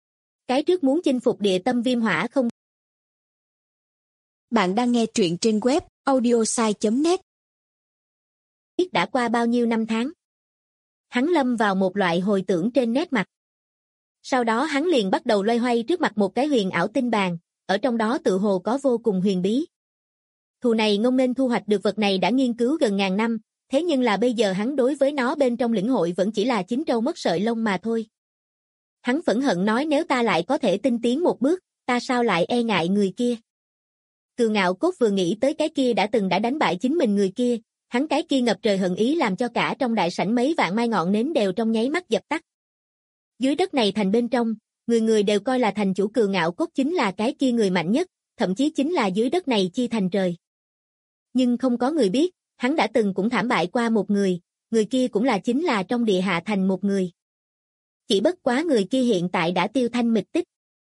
Cái trước muốn chinh phục địa tâm viêm hỏa không. Bạn đang nghe truyện trên web audiosai.net. Biết đã qua bao nhiêu năm tháng. Hắn lâm vào một loại hồi tưởng trên nét mặt. Sau đó hắn liền bắt đầu loay hoay trước mặt một cái huyền ảo tinh bàn, ở trong đó tự hồ có vô cùng huyền bí. Thù này ngông nên thu hoạch được vật này đã nghiên cứu gần ngàn năm, thế nhưng là bây giờ hắn đối với nó bên trong lĩnh hội vẫn chỉ là chín trâu mất sợi lông mà thôi. Hắn phẫn hận nói nếu ta lại có thể tinh tiến một bước, ta sao lại e ngại người kia. Cừu Ngạo Cốt vừa nghĩ tới cái kia đã đánh bại chính mình người kia, hắn cái kia ngập trời hận ý làm cho cả trong đại sảnh mấy vạn mai ngọn nến đều trong nháy mắt dập tắt. Dưới đất này thành bên trong, người người đều coi là thành chủ Cừu Ngạo Cốt chính là cái kia người mạnh nhất, thậm chí chính là dưới đất này chi thành trời. Nhưng không có người biết, hắn đã từng cũng thảm bại qua một người kia cũng chính là trong địa hạ thành một người. Chỉ bất quá người kia hiện tại đã tiêu thanh mịch tích.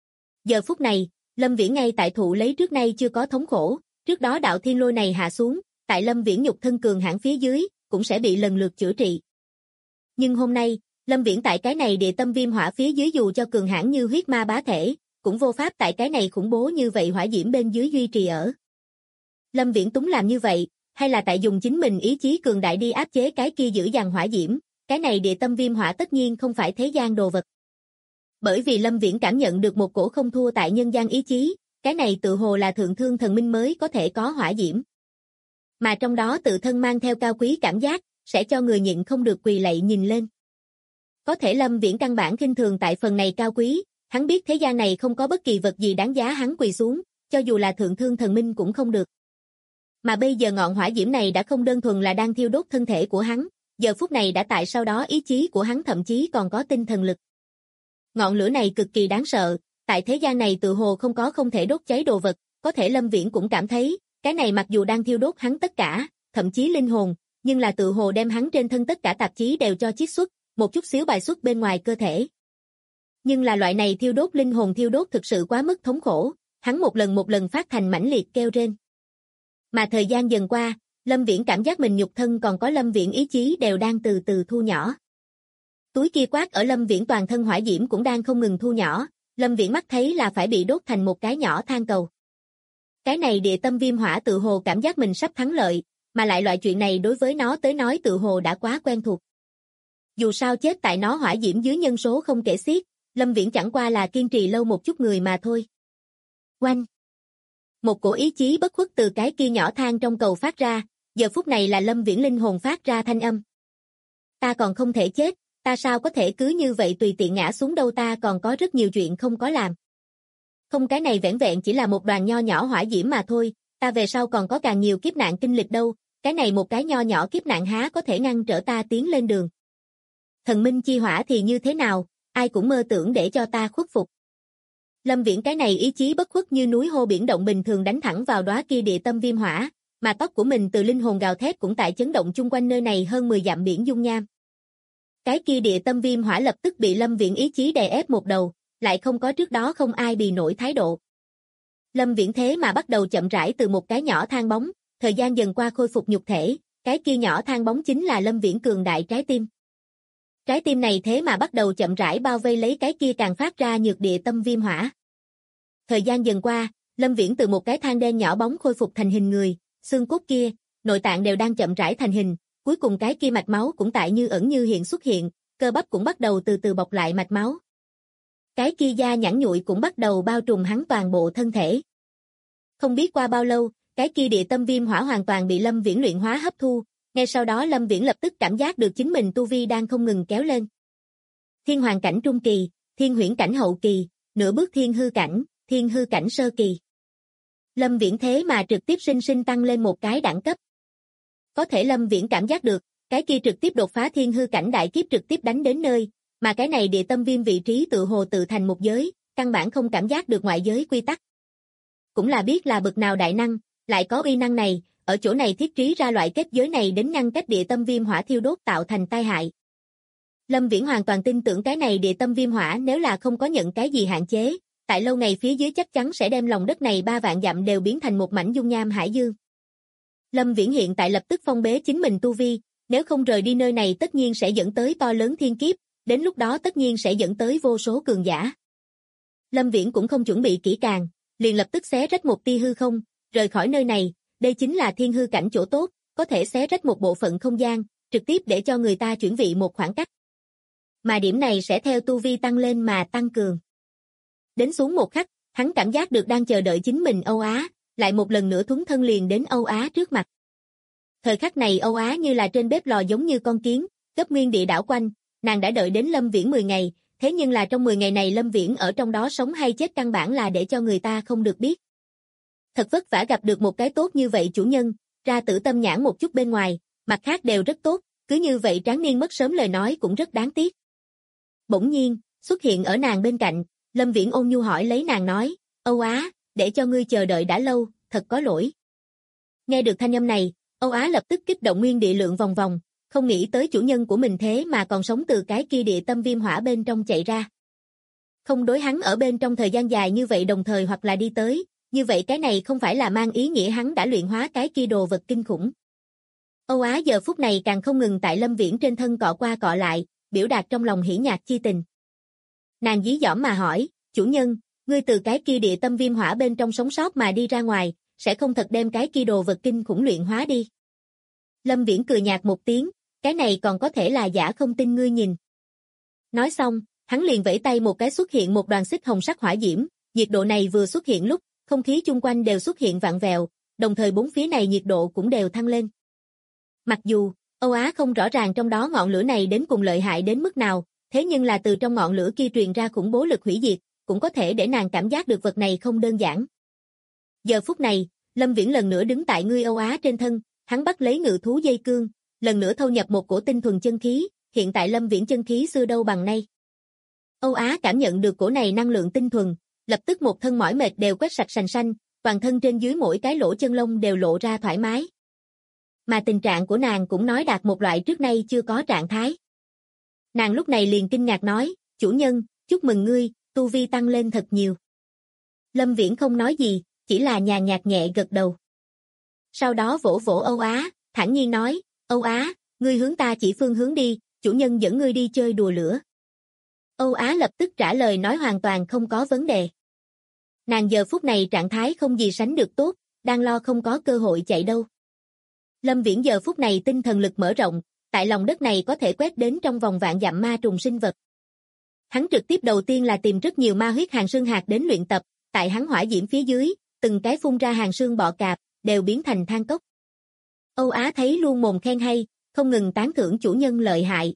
Giờ phút này, Lâm Viễn ngay tại thụ lấy trước nay chưa có thống khổ, trước đó đạo thiên lôi này hạ xuống, tại Lâm Viễn nhục thân cường hãn phía dưới, cũng sẽ bị lần lượt chữa trị. Nhưng hôm nay, Lâm Viễn tại cái này địa tâm viêm hỏa phía dưới dù cho cường hãn như huyết ma bá thể, cũng vô pháp tại cái này khủng bố như vậy hỏa diễm bên dưới duy trì ở. Lâm Viễn túng làm như vậy, hay là tại dùng chính mình ý chí cường đại đi áp chế cái kia dữ dằn hỏa diễm, cái này địa tâm viêm hỏa tất nhiên không phải thế gian đồ vật. Bởi vì Lâm Viễn cảm nhận được một cổ không thua tại nhân gian ý chí, cái này tự hồ là thượng thương thần minh mới có thể có hỏa diễm. Mà trong đó tự thân mang theo cao quý cảm giác, sẽ cho người nhịn không được quỳ lạy nhìn lên. Có thể Lâm Viễn căn bản khinh thường tại phần này cao quý, hắn biết thế gian này không có bất kỳ vật gì đáng giá hắn quỳ xuống, cho dù là thượng thương thần minh cũng không được. Mà bây giờ ngọn hỏa diễm này đã không đơn thuần là đang thiêu đốt thân thể của hắn, giờ phút này đã tại sau đó ý chí của hắn thậm chí còn có tinh thần lực. Ngọn lửa này cực kỳ đáng sợ, tại thế gian này tự hồ không có không thể đốt cháy đồ vật, có thể Lâm Viễn cũng cảm thấy, cái này mặc dù đang thiêu đốt hắn tất cả, thậm chí linh hồn, nhưng là tự hồ đem hắn trên thân tất cả tạp chí đều cho chiết xuất, một chút xíu bài xuất bên ngoài cơ thể. Nhưng là loại này thiêu đốt linh hồn thiêu đốt thực sự quá mức thống khổ, hắn một lần phát thành mãnh liệt kêu rên. Mà thời gian dần qua, Lâm Viễn cảm giác mình nhục thân còn có Lâm Viễn ý chí đều đang từ từ thu nhỏ. Túi kia quát ở Lâm Viễn toàn thân hỏa diễm cũng đang không ngừng thu nhỏ, Lâm Viễn mắt thấy là phải bị đốt thành một cái nhỏ than cầu. Cái này địa tâm viêm hỏa tự hồ cảm giác mình sắp thắng lợi, mà lại loại chuyện này đối với nó tới nói tự hồ đã quá quen thuộc. Dù sao chết tại nó hỏa diễm dưới nhân số không kể xiết, Lâm Viễn chẳng qua là kiên trì lâu một chút người mà thôi. Oanh! Một cổ ý chí bất khuất từ cái kia nhỏ than trong cầu phát ra, giờ phút này là Lâm Viễn linh hồn phát ra thanh âm. Ta còn không thể chết, ta sao có thể cứ như vậy tùy tiện ngã xuống đâu, ta còn có rất nhiều chuyện không có làm. Không, cái này vẻn vẹn chỉ là một đoàn nho nhỏ hỏa diễm mà thôi, ta về sau còn có càng nhiều kiếp nạn kinh lịch đâu, cái này một cái nho nhỏ kiếp nạn há có thể ngăn trở ta tiến lên đường. Thần minh chi hỏa thì như thế nào, ai cũng mơ tưởng để cho ta khuất phục. Lâm Viễn cái này ý chí bất khuất như núi hô biển động bình thường đánh thẳng vào đóa kia địa tâm viêm hỏa, mà tóc của mình từ linh hồn gào thét cũng tại chấn động chung quanh nơi này hơn 10 dặm biển dung nham. Cái kia địa tâm viêm hỏa lập tức bị Lâm Viễn ý chí đè ép một đầu, lại không có trước đó không ai bì nổi thái độ. Lâm Viễn thế mà bắt đầu chậm rãi từ một cái nhỏ than bóng, thời gian dần qua khôi phục nhục thể, cái kia nhỏ than bóng chính là Lâm Viễn cường đại trái tim. Trái tim này thế mà bắt đầu chậm rãi bao vây lấy cái kia càng phát ra nhược địa tâm viêm hỏa. Thời gian dần qua, Lâm Viễn từ một cái than đen nhỏ bóng khôi phục thành hình người, xương cốt kia, nội tạng đều đang chậm rãi thành hình, cuối cùng cái kia mạch máu cũng tại như ẩn như hiện xuất hiện, cơ bắp cũng bắt đầu từ từ bọc lại mạch máu. Cái kia da nhẵn nhụi cũng bắt đầu bao trùm hắn toàn bộ thân thể. Không biết qua bao lâu, cái kia địa tâm viêm hỏa hoàn toàn bị Lâm Viễn luyện hóa hấp thu, ngay sau đó Lâm Viễn lập tức cảm giác được chính mình tu vi đang không ngừng kéo lên. Thiên hoàng cảnh trung kỳ, thiên huyễn cảnh hậu kỳ, nửa bước thiên hư cảnh sơ kỳ. Lâm Viễn thế mà trực tiếp sinh tăng lên một cái đẳng cấp. Có thể Lâm Viễn cảm giác được, cái kia trực tiếp đột phá thiên hư cảnh đại kiếp trực tiếp đánh đến nơi, mà cái này địa tâm viêm vị trí tự hồ tự thành một giới, căn bản không cảm giác được ngoại giới quy tắc. Cũng là biết là bực nào đại năng, lại có uy năng này, ở chỗ này thiết trí ra loại kết giới này đến ngăn cách địa tâm viêm hỏa thiêu đốt tạo thành tai hại. Lâm Viễn hoàn toàn tin tưởng cái này địa tâm viêm hỏa nếu là không có nhận cái gì hạn chế, tại lâu ngày phía dưới chắc chắn sẽ đem lòng đất này 3 vạn dặm đều biến thành một mảnh dung nham hải dương. Lâm Viễn hiện tại lập tức phong bế chính mình tu vi, nếu không rời đi nơi này tất nhiên sẽ dẫn tới to lớn thiên kiếp, đến lúc đó tất nhiên sẽ dẫn tới vô số cường giả. Lâm Viễn cũng không chuẩn bị kỹ càng, liền lập tức xé rách một tia hư không, rời khỏi nơi này, đây chính là thiên hư cảnh chỗ tốt, có thể xé rách một bộ phận không gian, trực tiếp để cho người ta chuyển vị một khoảng cách. Mà điểm này sẽ theo tu vi tăng lên mà tăng cường. Đến xuống một khắc, hắn cảm giác được đang chờ đợi chính mình Âu Á, lại một lần nữa thuấn thân liền đến Âu Á trước mặt. Thời khắc này Âu Á như là trên bếp lò giống như con kiến, gấp nguyên địa đảo quanh, nàng đã đợi đến Lâm Viễn 10 ngày, thế nhưng là trong 10 ngày này Lâm Viễn ở trong đó sống hay chết căn bản là để cho người ta không được biết. Thật vất vả gặp được một cái tốt như vậy chủ nhân, ra tử tâm nhãn một chút bên ngoài, mặt khác đều rất tốt, cứ như vậy tráng niên mất sớm lời nói cũng rất đáng tiếc. Bỗng nhiên, xuất hiện ở nàng bên cạnh, Lâm Viễn ôn nhu hỏi lấy nàng nói, Âu Á, để cho ngươi chờ đợi đã lâu, thật có lỗi. Nghe được thanh âm này, Âu Á lập tức kích động nguyên địa lượng vòng vòng, không nghĩ tới chủ nhân của mình thế mà còn sống từ cái kia địa tâm viêm hỏa bên trong chạy ra. Không đối hắn ở bên trong thời gian dài như vậy đồng thời hoặc là đi tới, như vậy cái này không phải là mang ý nghĩa hắn đã luyện hóa cái kia đồ vật kinh khủng. Âu Á giờ phút này càng không ngừng tại Lâm Viễn trên thân cọ qua cọ lại, biểu đạt trong lòng hỉ nhạc chi tình. Nàng dí dỏm mà hỏi, chủ nhân, ngươi từ cái kia địa tâm viêm hỏa bên trong sống sót mà đi ra ngoài, sẽ không thật đem cái kia đồ vật kinh khủng luyện hóa đi. Lâm Viễn cười nhạt một tiếng, cái này còn có thể là giả không tin ngươi nhìn. Nói xong, hắn liền vẫy tay một cái xuất hiện một đoàn xích hồng sắc hỏa diễm, nhiệt độ này vừa xuất hiện lúc, không khí chung quanh đều xuất hiện vặn vẹo, đồng thời bốn phía này nhiệt độ cũng đều thăng lên. Mặc dù, Âu Á không rõ ràng trong đó ngọn lửa này đến cùng lợi hại đến mức nào, thế nhưng là từ trong ngọn lửa kia truyền ra khủng bố lực hủy diệt, cũng có thể để nàng cảm giác được vật này không đơn giản. Giờ phút này, Lâm Viễn lần nữa đứng tại ngươi Âu Á trên thân, hắn bắt lấy ngự thú dây cương, lần nữa thâu nhập một cổ tinh thuần chân khí, hiện tại Lâm Viễn chân khí xưa đâu bằng nay. Âu Á cảm nhận được cổ này năng lượng tinh thuần, lập tức một thân mỏi mệt đều quét sạch sành xanh, toàn thân trên dưới mỗi cái lỗ chân lông đều lộ ra thoải mái. Mà tình trạng của nàng cũng nói đạt một loại trước nay chưa có trạng thái. Nàng lúc này liền kinh ngạc nói, chủ nhân, chúc mừng ngươi, tu vi tăng lên thật nhiều. Lâm Viễn không nói gì, chỉ là nhàn nhạt nhẹ gật đầu. Sau đó vỗ vỗ Âu Á, thản nhiên nói, Âu Á, ngươi hướng ta chỉ phương hướng đi, chủ nhân dẫn ngươi đi chơi đùa lửa. Âu Á lập tức trả lời nói hoàn toàn không có vấn đề. Nàng giờ phút này trạng thái không gì sánh được tốt, đang lo không có cơ hội chạy đâu. Lâm Viễn giờ phút này tinh thần lực mở rộng, tại lòng đất này có thể quét đến trong vòng vạn dặm ma trùng sinh vật. Hắn trực tiếp đầu tiên là tìm rất nhiều ma huyết hàng xương hạt đến luyện tập, tại hắn hỏa diễm phía dưới, từng cái phun ra hàng xương bọ cạp, đều biến thành than cốc. Âu Á thấy luôn mồm khen hay, không ngừng tán thưởng chủ nhân lợi hại.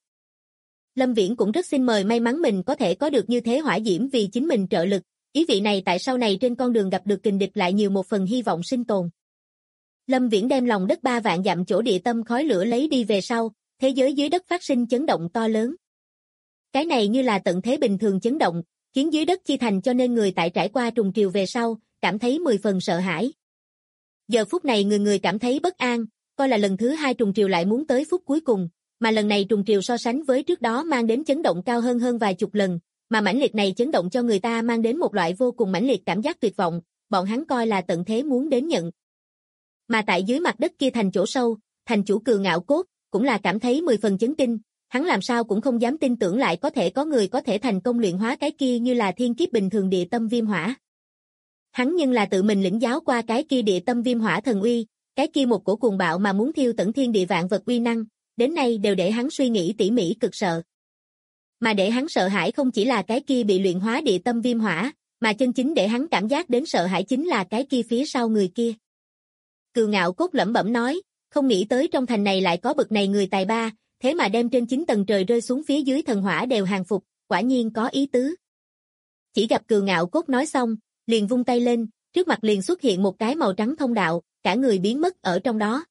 Lâm Viễn cũng rất xin mời may mắn mình có thể có được như thế hỏa diễm vì chính mình trợ lực, ý vị này tại sau này trên con đường gặp được kình địch lại nhiều một phần hy vọng sinh tồn. Lâm Viễn đem lòng đất 3 vạn dặm chỗ địa tâm khói lửa lấy đi về sau, thế giới dưới đất phát sinh chấn động to lớn. Cái này như là tận thế bình thường chấn động, khiến dưới đất chi thành cho nên người tại trải qua trùng triều về sau, cảm thấy 10 phần sợ hãi. Giờ phút này người người cảm thấy bất an, coi là lần thứ 2 trùng triều lại muốn tới phút cuối cùng, mà lần này trùng triều so sánh với trước đó mang đến chấn động cao hơn vài chục lần, mà mãnh liệt này chấn động cho người ta mang đến một loại vô cùng mãnh liệt cảm giác tuyệt vọng, bọn hắn coi là tận thế muốn đến nhận. Mà tại dưới mặt đất kia thành chỗ sâu, thành chủ Cừu Ngạo Cốt, cũng là cảm thấy 10 phần chấn kinh, hắn làm sao cũng không dám tin tưởng lại có thể có người có thể thành công luyện hóa cái kia như là thiên kiếp bình thường địa tâm viêm hỏa. Hắn nhưng là tự mình lĩnh giáo qua cái kia địa tâm viêm hỏa thần uy, cái kia một cổ cuồng bạo mà muốn thiêu tận thiên địa vạn vật uy năng, đến nay đều để hắn suy nghĩ tỉ mỉ cực sợ. Mà để hắn sợ hãi không chỉ là cái kia bị luyện hóa địa tâm viêm hỏa, mà chân chính để hắn cảm giác đến sợ hãi chính là cái kia phía sau người kia. Cừu Ngạo Cốt lẩm bẩm nói, không nghĩ tới trong thành này lại có bậc này người tài ba, thế mà đem trên 9 tầng trời rơi xuống phía dưới thần hỏa đều hàng phục, quả nhiên có ý tứ. Chỉ gặp Cừu Ngạo Cốt nói xong, liền vung tay lên, trước mặt liền xuất hiện một cái màu trắng thông đạo, cả người biến mất ở trong đó.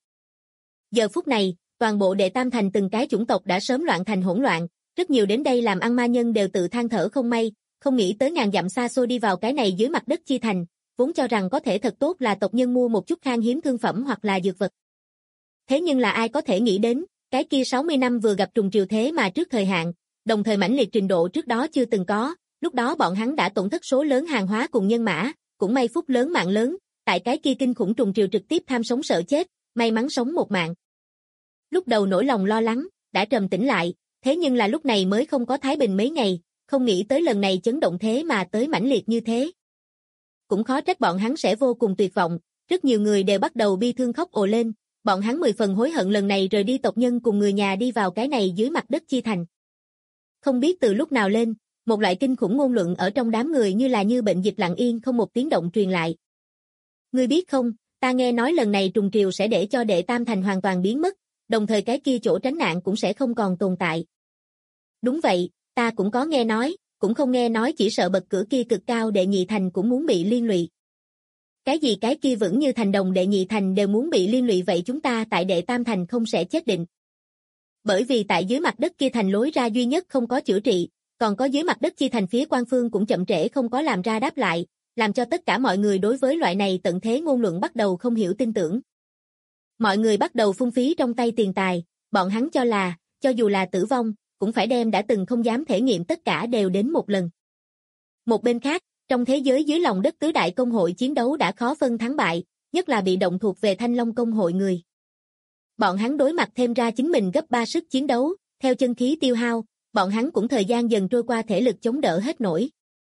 Giờ phút này, toàn bộ đệ tam thành từng cái chủng tộc đã sớm loạn thành hỗn loạn, rất nhiều đến đây làm ăn ma nhân đều tự than thở không may, không nghĩ tới ngàn dặm xa xôi đi vào cái này dưới mặt đất chi thành, vốn cho rằng có thể thật tốt là tộc nhân mua một chút khan hiếm thương phẩm hoặc là dược vật. Thế nhưng là ai có thể nghĩ đến, cái kia 60 năm vừa gặp trùng triều thế mà trước thời hạn, đồng thời mãnh liệt trình độ trước đó chưa từng có, lúc đó bọn hắn đã tổn thất số lớn hàng hóa cùng nhân mã, cũng may phúc lớn mạng lớn, tại cái kia kinh khủng trùng triều trực tiếp tham sống sợ chết, may mắn sống một mạng. Lúc đầu nỗi lòng lo lắng, đã trầm tĩnh lại, thế nhưng là lúc này mới không có thái bình mấy ngày, không nghĩ tới lần này chấn động thế mà tới mãnh liệt như thế. Cũng khó trách bọn hắn sẽ vô cùng tuyệt vọng, rất nhiều người đều bắt đầu bi thương khóc ồ lên, bọn hắn 10 phần hối hận lần này rời đi tộc nhân cùng người nhà đi vào cái này dưới mặt đất chi thành. Không biết từ lúc nào lên, một loại kinh khủng ngôn luận ở trong đám người như là như bệnh dịch lặng yên không một tiếng động truyền lại. Ngươi biết không, ta nghe nói lần này trùng triều sẽ để cho đệ tam thành hoàn toàn biến mất, đồng thời cái kia chỗ tránh nạn cũng sẽ không còn tồn tại. Đúng vậy, ta cũng có nghe nói, cũng không nghe nói chỉ sợ bậc cửa kia cực cao đệ nhị thành cũng muốn bị liên lụy. Cái gì cái kia vững như thành đồng đệ nhị thành đều muốn bị liên lụy vậy chúng ta tại đệ tam thành không sẽ chết định. Bởi vì tại dưới mặt đất kia thành lối ra duy nhất không có chữa trị, còn có dưới mặt đất chi thành phía quan phương cũng chậm trễ không có làm ra đáp lại, làm cho tất cả mọi người đối với loại này tận thế ngôn luận bắt đầu không hiểu tin tưởng. Mọi người bắt đầu phung phí trong tay tiền tài, bọn hắn cho là, cho dù là tử vong, cũng phải đem đã từng không dám thể nghiệm tất cả đều đến một lần. Một bên khác, trong thế giới dưới lòng đất tứ đại công hội chiến đấu đã khó phân thắng bại, nhất là bị động thuộc về Thanh Long công hội người. Bọn hắn đối mặt thêm ra chính mình gấp 3 sức chiến đấu, theo chân khí tiêu hao, bọn hắn cũng thời gian dần trôi qua thể lực chống đỡ hết nổi.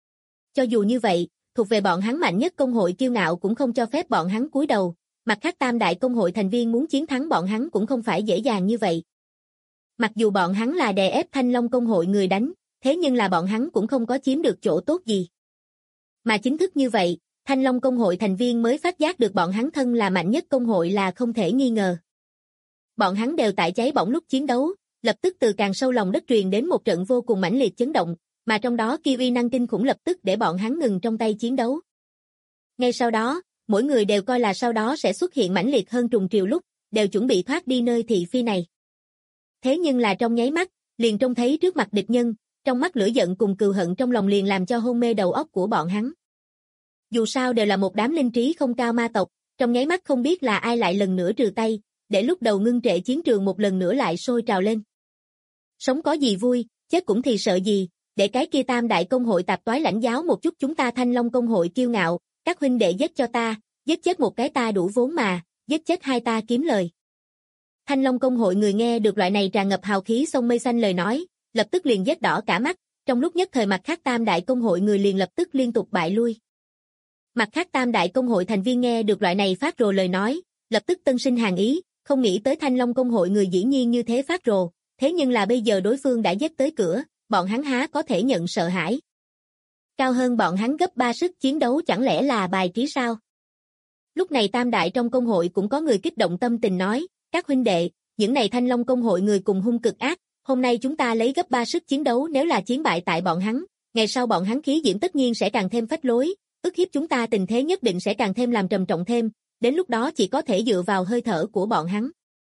Cho dù như vậy, thuộc về bọn hắn mạnh nhất công hội kiêu ngạo cũng không cho phép bọn hắn cúi đầu, mặt khác tam đại công hội thành viên muốn chiến thắng bọn hắn cũng không phải dễ dàng như vậy. Mặc dù bọn hắn là đè ép Thanh Long công hội người đánh, thế nhưng là bọn hắn cũng không có chiếm được chỗ tốt gì. Mà chính thức như vậy, Thanh Long công hội thành viên mới phát giác được bọn hắn thân là mạnh nhất công hội là không thể nghi ngờ. Bọn hắn đều tại cháy bỏng lúc chiến đấu, lập tức từ càng sâu lòng đất truyền đến một trận vô cùng mãnh liệt chấn động, mà trong đó kia uy năng kinh khủng lập tức để bọn hắn ngừng trong tay chiến đấu. Ngay sau đó, mỗi người đều coi là sau đó sẽ xuất hiện mãnh liệt hơn trùng triều lúc, đều chuẩn bị thoát đi nơi thị phi này. Thế nhưng là trong nháy mắt, liền trông thấy trước mặt địch nhân, trong mắt lửa giận cùng cừu hận trong lòng liền làm cho hôn mê đầu óc của bọn hắn. Dù sao đều là một đám linh trí không cao ma tộc, trong nháy mắt không biết là ai lại lần nữa trừ tay, để lúc đầu ngưng trệ chiến trường một lần nữa lại sôi trào lên. Sống có gì vui, chết cũng thì sợ gì, để cái kia Tam đại công hội tạp toái lãnh giáo một chút chúng ta Thanh Long công hội kiêu ngạo, các huynh đệ giết cho ta, giết chết một cái ta đủ vốn mà, giết chết hai ta kiếm lời. Thanh Long công hội người nghe được loại này tràn ngập hào khí sông mây xanh lời nói, lập tức liền giết đỏ cả mắt, trong lúc nhất thời mặt khác Tam đại công hội người liền lập tức liên tục bại lui. Mặt khác Tam đại công hội thành viên nghe được loại này phát rồ lời nói, lập tức tân sinh hàng ý, không nghĩ tới Thanh Long công hội người dĩ nhiên như thế phát rồ, thế nhưng là bây giờ đối phương đã giết tới cửa, bọn hắn há có thể nhận sợ hãi. Cao hơn bọn hắn gấp 3 sức chiến đấu chẳng lẽ là bài trí sao? Lúc này Tam đại trong công hội cũng có người kích động tâm tình nói, các huynh đệ, những này Thanh Long công hội người cùng hung cực ác, hôm nay chúng ta lấy gấp 3 sức chiến đấu nếu là chiến bại tại bọn hắn, ngày sau bọn hắn khí diễm tất nhiên sẽ càng thêm phách lối, ức hiếp chúng ta tình thế nhất định sẽ càng thêm làm trầm trọng thêm, đến lúc đó chỉ có thể dựa vào hơi thở của bọn hắn.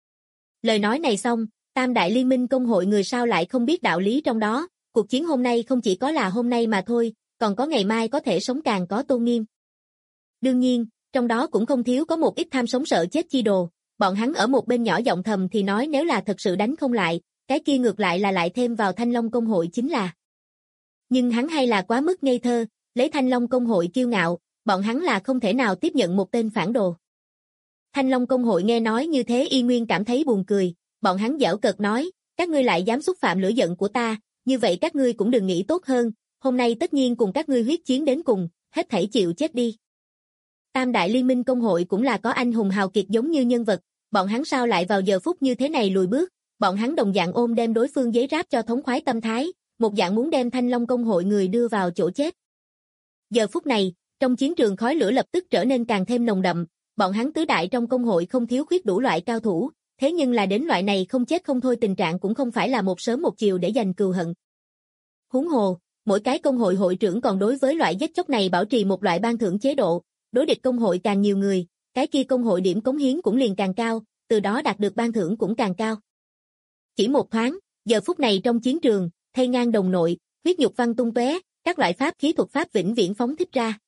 Lời nói này xong, Tam đại liên minh công hội người sao lại không biết đạo lý trong đó, cuộc chiến hôm nay không chỉ có là hôm nay mà thôi, còn có ngày mai có thể sống càng có tôn nghiêm. Đương nhiên, trong đó cũng không thiếu có một ít tham sống sợ chết chi đồ, bọn hắn ở một bên nhỏ giọng thầm thì nói nếu là thật sự đánh không lại, cái kia ngược lại là lại thêm vào Thanh Long công hội chính là. Nhưng hắn hay là quá mức ngây thơ, lấy Thanh Long công hội kiêu ngạo, bọn hắn là không thể nào tiếp nhận một tên phản đồ. Thanh Long công hội nghe nói như thế y nguyên cảm thấy buồn cười, bọn hắn giễu cợt nói, các ngươi lại dám xúc phạm lửa giận của ta, như vậy các ngươi cũng đừng nghĩ tốt hơn, hôm nay tất nhiên cùng các ngươi huyết chiến đến cùng, hết thảy chịu chết đi. Tam đại liên minh công hội cũng là có anh hùng hào kiệt giống như nhân vật, bọn hắn sao lại vào giờ phút như thế này lùi bước, bọn hắn đồng dạng ôm đem đối phương giấy ráp cho thống khoái tâm thái, một dạng muốn đem Thanh Long công hội người đưa vào chỗ chết. Giờ phút này, trong chiến trường khói lửa lập tức trở nên càng thêm nồng đậm, bọn hắn tứ đại trong công hội không thiếu khuyết đủ loại cao thủ, thế nhưng là đến loại này không chết không thôi tình trạng cũng không phải là một sớm một chiều để giành cừu hận. Huống hồ, mỗi cái công hội hội trưởng còn đối với loại giết chóc này bảo trì một loại ban thưởng chế độ, đối địch công hội càng nhiều người, cái kia công hội điểm cống hiến cũng liền càng cao, từ đó đạt được ban thưởng cũng càng cao. Chỉ một thoáng, giờ phút này trong chiến trường, thây ngang đồng nội, huyết nhục văng tung tóe, các loại pháp khí thuật pháp vĩnh viễn phóng thích ra.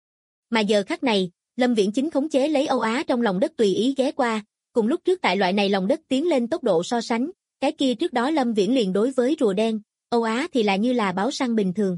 Mà giờ khắc này, Lâm Viễn chính khống chế lấy Âu Á trong lòng đất tùy ý ghé qua, cùng lúc trước tại loại này lòng đất tiến lên tốc độ so sánh, cái kia trước đó Lâm Viễn liền đối với rùa đen, Âu Á thì là như là báo săn bình thường.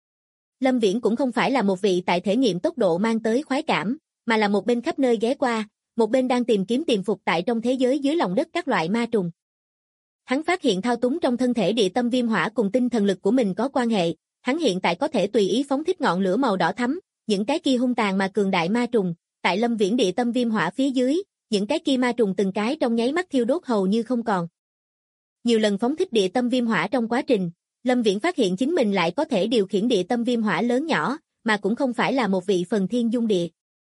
Lâm Viễn cũng không phải là một vị tại thể nghiệm tốc độ mang tới khoái cảm, mà là một bên khắp nơi ghé qua, một bên đang tìm kiếm tiềm phục tại trong thế giới dưới lòng đất các loại ma trùng. Hắn phát hiện thao túng trong thân thể địa tâm viêm hỏa cùng tinh thần lực của mình có quan hệ, hắn hiện tại có thể tùy ý phóng thích ngọn lửa màu đỏ thắm, những cái kia hung tàn mà cường đại ma trùng, tại Lâm Viễn địa tâm viêm hỏa phía dưới, những cái kia ma trùng từng cái trong nháy mắt thiêu đốt hầu như không còn. Nhiều lần phóng thích địa tâm viêm hỏa trong quá trình, Lâm Viễn phát hiện chính mình lại có thể điều khiển địa tâm viêm hỏa lớn nhỏ, mà cũng không phải là một vị phần thiên dung địa.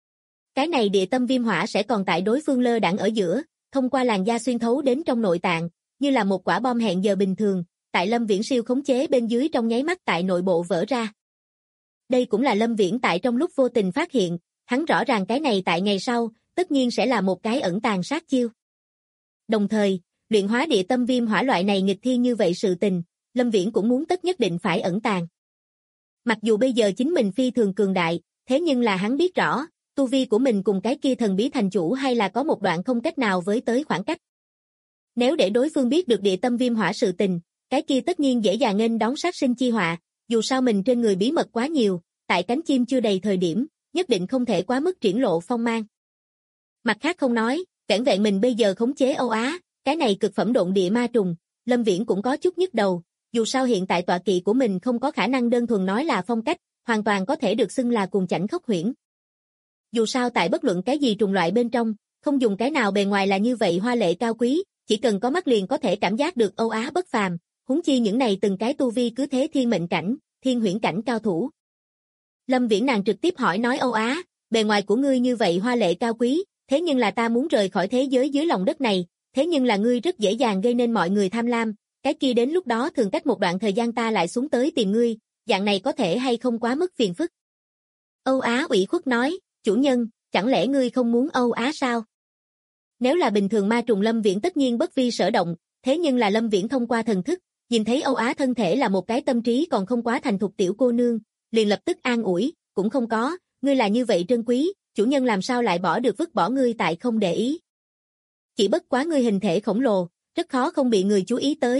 Cái này địa tâm viêm hỏa sẽ còn tại đối phương lơ đãng ở giữa, thông qua làn da xuyên thấu đến trong nội tạng, như là một quả bom hẹn giờ bình thường, tại Lâm Viễn siêu khống chế bên dưới trong nháy mắt tại nội bộ vỡ ra. Đây cũng là Lâm Viễn tại trong lúc vô tình phát hiện, hắn rõ ràng cái này tại ngày sau, tất nhiên sẽ là một cái ẩn tàng sát chiêu. Đồng thời, luyện hóa địa tâm viêm hỏa loại này nghịch thiên như vậy sự tình, Lâm Viễn cũng muốn tất nhất định phải ẩn tàng. Mặc dù bây giờ chính mình phi thường cường đại, thế nhưng là hắn biết rõ, tu vi của mình cùng cái kia thần bí thành chủ hay là có một đoạn không cách nào với tới khoảng cách. Nếu để đối phương biết được địa tâm viêm hỏa sự tình, cái kia tất nhiên dễ dàng nghênh đón sát sinh chi họa, dù sao mình trên người bí mật quá nhiều, tại cánh chim chưa đầy thời điểm, nhất định không thể quá mức triển lộ phong mang. Mặt khác không nói, vẻn vẹn mình bây giờ khống chế Âu Á, cái này cực phẩm độn địa ma trùng, Lâm Viễn cũng có chút nhức đầu, dù sao hiện tại tọa kỵ của mình không có khả năng đơn thuần nói là phong cách, hoàn toàn có thể được xưng là cuồng chảnh khốc huyễn. Dù sao tại bất luận cái gì trùng loại bên trong, không dùng cái nào bề ngoài là như vậy hoa lệ cao quý, chỉ cần có mắt liền có thể cảm giác được Âu Á bất phàm, huống chi những này từng cái tu vi cứ thế thiên mệnh cảnh, thiên huyễn cảnh cao thủ. Lâm Viễn nàng trực tiếp hỏi nói Âu Á, bề ngoài của ngươi như vậy hoa lệ cao quý, thế nhưng là ta muốn rời khỏi thế giới dưới lòng đất này, thế nhưng là ngươi rất dễ dàng gây nên mọi người tham lam, cái kia đến lúc đó thường cách một đoạn thời gian ta lại xuống tới tìm ngươi, dạng này có thể hay không quá mức phiền phức. Âu Á ủy khuất nói, chủ nhân, chẳng lẽ ngươi không muốn Âu Á sao? Nếu là bình thường ma trùng Lâm Viễn tất nhiên bất vi sở động, thế nhưng là Lâm Viễn thông qua thần thức, nhìn thấy Âu Á thân thể là một cái tâm trí còn không quá thành thục tiểu cô nương, liền lập tức an ủi, cũng không có, ngươi là như vậy trân quý, chủ nhân làm sao lại bỏ được vứt bỏ ngươi tại không để ý. Chỉ bất quá ngươi hình thể khổng lồ, rất khó không bị người chú ý tới,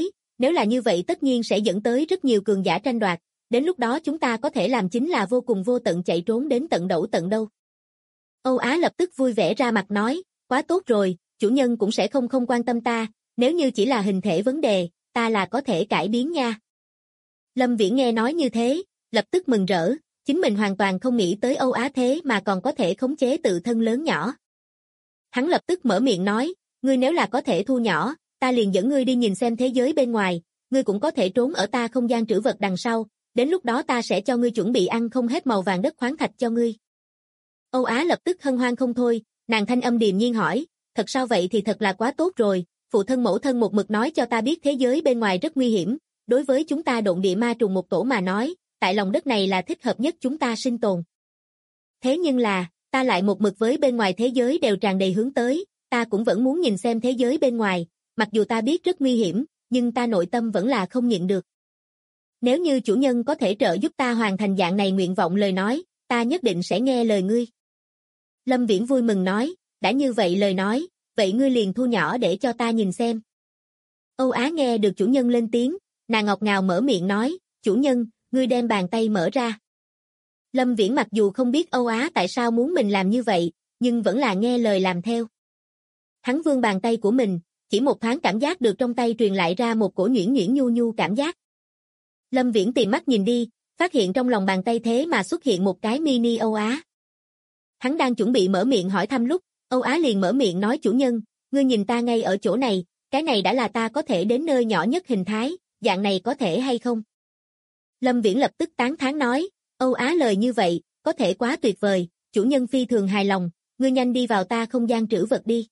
Nếu là như vậy tất nhiên sẽ dẫn tới rất nhiều cường giả tranh đoạt, đến lúc đó chúng ta có thể làm chính là vô cùng vô tận chạy trốn đến tận đẩu tận đâu. Âu Á lập tức vui vẻ ra mặt nói, quá tốt rồi, chủ nhân cũng sẽ không quan tâm ta, nếu như chỉ là hình thể vấn đề, ta là có thể cải biến nha. Lâm Viễn nghe nói như thế, lập tức mừng rỡ, chính mình hoàn toàn không nghĩ tới Âu Á thế mà còn có thể khống chế tự thân lớn nhỏ. Hắn lập tức mở miệng nói, ngươi nếu là có thể thu nhỏ, ta liền dẫn ngươi đi nhìn xem thế giới bên ngoài, ngươi cũng có thể trốn ở ta không gian trữ vật đằng sau, đến lúc đó ta sẽ cho ngươi chuẩn bị ăn không hết màu vàng đất khoáng thạch cho ngươi. Âu Á lập tức hân hoan không thôi, nàng thanh âm điềm nhiên hỏi, thật sao vậy thì thật là quá tốt rồi, phụ thân mẫu thân một mực nói cho ta biết thế giới bên ngoài rất nguy hiểm, đối với chúng ta độn địa ma trùng một tổ mà nói, tại lòng đất này là thích hợp nhất chúng ta sinh tồn. Thế nhưng là, ta lại một mực với bên ngoài thế giới đều tràn đầy hướng tới, ta cũng vẫn muốn nhìn xem thế giới bên ngoài, mặc dù ta biết rất nguy hiểm, nhưng ta nội tâm vẫn là không nhịn được. Nếu như chủ nhân có thể trợ giúp ta hoàn thành dạng này nguyện vọng lời nói, ta nhất định sẽ nghe lời ngươi. Lâm Viễn vui mừng nói, đã như vậy lời nói, vậy ngươi liền thu nhỏ để cho ta nhìn xem. Âu Á nghe được chủ nhân lên tiếng, nàng ngọt ngào mở miệng nói, chủ nhân, ngươi đem bàn tay mở ra. Lâm Viễn mặc dù không biết Âu Á tại sao muốn mình làm như vậy, nhưng vẫn là nghe lời làm theo. Hắn vươn bàn tay của mình, chỉ một thoáng cảm giác được trong tay truyền lại ra một cổ nhuyễn nhuyễn nhu nhu cảm giác. Lâm Viễn tìm mắt nhìn đi, phát hiện trong lòng bàn tay thế mà xuất hiện một cái mini Âu Á. Hắn đang chuẩn bị mở miệng hỏi thăm lúc, Âu Á liền mở miệng nói chủ nhân, ngươi nhìn ta ngay ở chỗ này, cái này đã là ta có thể đến nơi nhỏ nhất hình thái, dạng này có thể hay không? Lâm Viễn lập tức tán thán nói, Âu Á lời như vậy, có thể quá tuyệt vời, chủ nhân phi thường hài lòng, ngươi nhanh đi vào ta không gian trữ vật đi.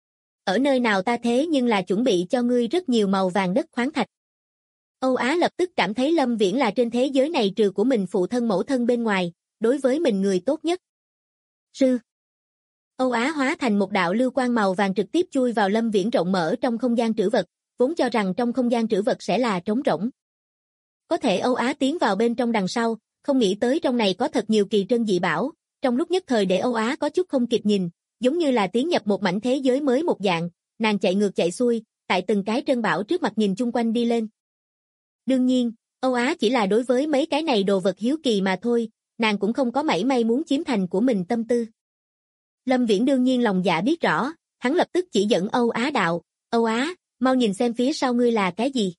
Ở nơi nào ta thế nhưng là chuẩn bị cho ngươi rất nhiều màu vàng đất khoáng thạch. Âu Á lập tức cảm thấy Lâm Viễn là trên thế giới này trừ của mình phụ thân mẫu thân bên ngoài, đối với mình người tốt nhất. Sư. Âu Á hóa thành một đạo lưu quang màu vàng trực tiếp chui vào Lâm Viễn rộng mở trong không gian trữ vật, vốn cho rằng trong không gian trữ vật sẽ là trống rỗng. Có thể Âu Á tiến vào bên trong đằng sau, không nghĩ tới trong này có thật nhiều kỳ trân dị bảo, trong lúc nhất thời để Âu Á có chút không kịp nhìn, giống như là tiến nhập một mảnh thế giới mới một dạng, nàng chạy ngược chạy xuôi, tại từng cái trân bảo trước mặt nhìn chung quanh đi lên. Đương nhiên, Âu Á chỉ là đối với mấy cái này đồ vật hiếu kỳ mà thôi, nàng cũng không có mảy may muốn chiếm thành của mình tâm tư. Lâm Viễn đương nhiên lòng dạ biết rõ, hắn lập tức chỉ dẫn Âu Á đạo, Âu Á, mau nhìn xem phía sau ngươi là cái gì.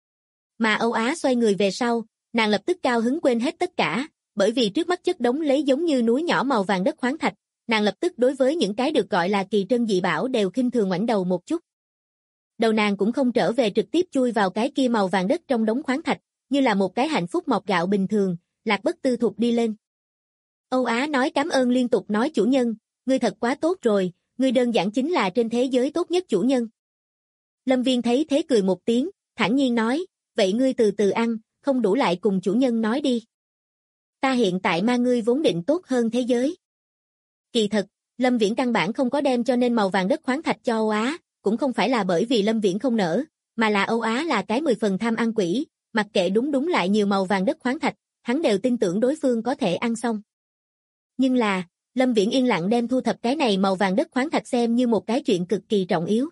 Mà Âu Á xoay người về sau, nàng lập tức cao hứng quên hết tất cả, bởi vì trước mắt chất đống lấy giống như núi nhỏ màu vàng đất khoáng thạch, nàng lập tức đối với những cái được gọi là kỳ trân dị bảo đều khinh thường ngoảnh đầu một chút. Đầu nàng cũng không trở về trực tiếp chui vào cái kia màu vàng đất trong đống khoáng thạch, như là một cái hạnh phúc mọc gạo bình thường, lạc bất tư thục đi lên. Âu Á nói cảm ơn liên tục nói chủ nhân, ngươi thật quá tốt rồi, ngươi đơn giản chính là trên thế giới tốt nhất chủ nhân. Lâm Viên thấy thế cười một tiếng, thản nhiên nói, vậy ngươi từ từ ăn, không đủ lại cùng chủ nhân nói đi. Ta hiện tại mang ngươi vốn định tốt hơn thế giới. Kỳ thật, Lâm Viễn căn bản không có đem cho nên màu vàng đất khoáng thạch cho Âu Á, cũng không phải là bởi vì Lâm Viễn không nỡ, mà là Âu Á là cái 10 phần tham ăn quỷ, mặc kệ đúng lại nhiều màu vàng đất khoáng thạch, hắn đều tin tưởng đối phương có thể ăn xong. Nhưng là, Lâm Viễn yên lặng đem thu thập cái này màu vàng đất khoáng thạch xem như một cái chuyện cực kỳ trọng yếu.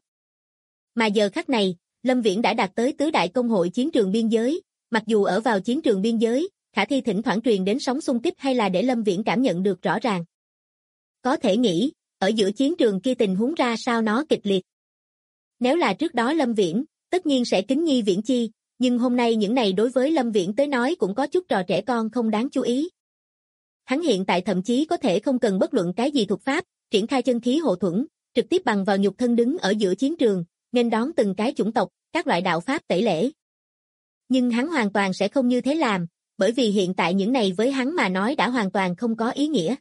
Mà giờ khắc này, Lâm Viễn đã đạt tới tứ đại công hội chiến trường biên giới, mặc dù ở vào chiến trường biên giới, khả thi thỉnh thoảng truyền đến sóng xung kích hay là để Lâm Viễn cảm nhận được rõ ràng. Có thể nghĩ, ở giữa chiến trường kia tình huống ra sao nó kịch liệt. Nếu là trước đó Lâm Viễn, tất nhiên sẽ kính nhi viễn chi, nhưng hôm nay những này đối với Lâm Viễn tới nói cũng có chút trò trẻ con không đáng chú ý. Hắn hiện tại thậm chí có thể không cần bất luận cái gì thuật pháp, triển khai chân khí hộ thuẫn, trực tiếp bằng vào nhục thân đứng ở giữa chiến trường, nên đón từng cái chủng tộc, các loại đạo pháp tẩy lễ. Nhưng hắn hoàn toàn sẽ không như thế làm, bởi vì hiện tại những này với hắn mà nói đã hoàn toàn không có ý nghĩa.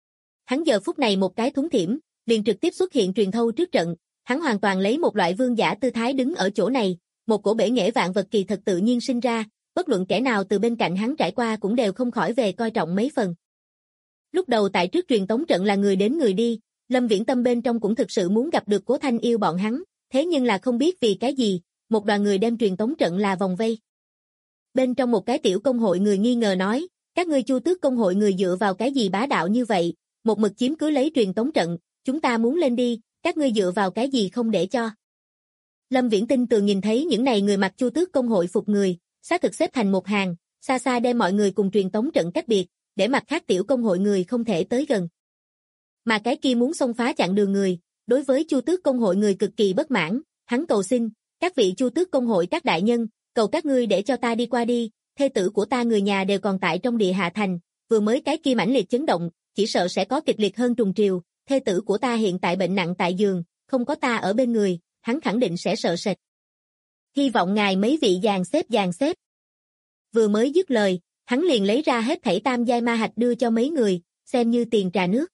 Hắn giờ phút này một cái thúng thiểm, liền trực tiếp xuất hiện truyền thâu trước trận, hắn hoàn toàn lấy một loại vương giả tư thái đứng ở chỗ này, một cổ bể nghệ vạn vật kỳ thật tự nhiên sinh ra, bất luận kẻ nào từ bên cạnh hắn trải qua cũng đều không khỏi về coi trọng mấy phần. Lúc đầu tại trước truyền tống trận là người đến người đi, Lâm Viễn tâm bên trong cũng thực sự muốn gặp được Cố Thanh Yêu bọn hắn, thế nhưng là không biết vì cái gì, một đoàn người đem truyền tống trận là vòng vây. Bên trong một cái tiểu công hội người nghi ngờ nói, các ngươi Chu Tước công hội người dựa vào cái gì bá đạo như vậy, một mực chiếm cứ lấy truyền tống trận, chúng ta muốn lên đi, các ngươi dựa vào cái gì không để cho. Lâm Viễn tin tường nhìn thấy những này người mặc Chu Tước công hội phục người, xác thực xếp thành một hàng, xa xa đem mọi người cùng truyền tống trận cách biệt, để mặt khác tiểu công hội người không thể tới gần. Mà cái kia muốn xông phá chặn đường người, đối với Chu Tước công hội người cực kỳ bất mãn, hắn cầu xin, các vị Chu Tước công hội các đại nhân, cầu các ngươi để cho ta đi qua đi, thê tử của ta người nhà đều còn tại trong địa hạ thành, vừa mới cái kia mãnh liệt chấn động, chỉ sợ sẽ có kịch liệt hơn trùng triều, thê tử của ta hiện tại bệnh nặng tại giường, không có ta ở bên người, hắn khẳng định sẽ sợ sệt. Hy vọng ngài mấy vị dàn xếp. Vừa mới dứt lời, hắn liền lấy ra hết thảy tam giai ma hạch đưa cho mấy người, xem như tiền trà nước.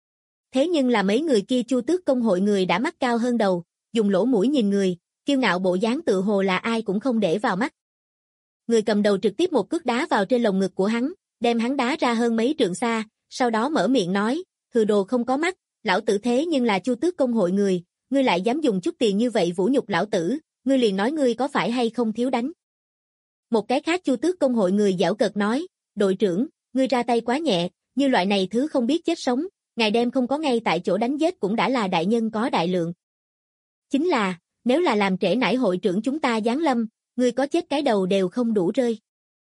Thế nhưng là mấy người kia Chu Tước công hội người đã mắt cao hơn đầu, dùng lỗ mũi nhìn người, kiêu ngạo bộ dáng tự hồ là ai cũng không để vào mắt. Người cầm đầu trực tiếp một cước đá vào trên lồng ngực của hắn, đem hắn đá ra hơn mấy trượng xa, sau đó mở miệng nói, hừ đồ không có mắt, lão tử thế nhưng là Chu Tước công hội người, ngươi lại dám dùng chút tiền như vậy vũ nhục lão tử, ngươi liền nói ngươi có phải hay không thiếu đánh. Một cái khác Chu Tước công hội người giễu cợt nói, đội trưởng, ngươi ra tay quá nhẹ, như loại này thứ không biết chết sống, ngài đem không có ngay tại chỗ đánh giết cũng đã là đại nhân có đại lượng. Chính là, nếu là làm trễ nải hội trưởng chúng ta giáng lâm, ngươi có chết cái đầu đều không đủ rơi.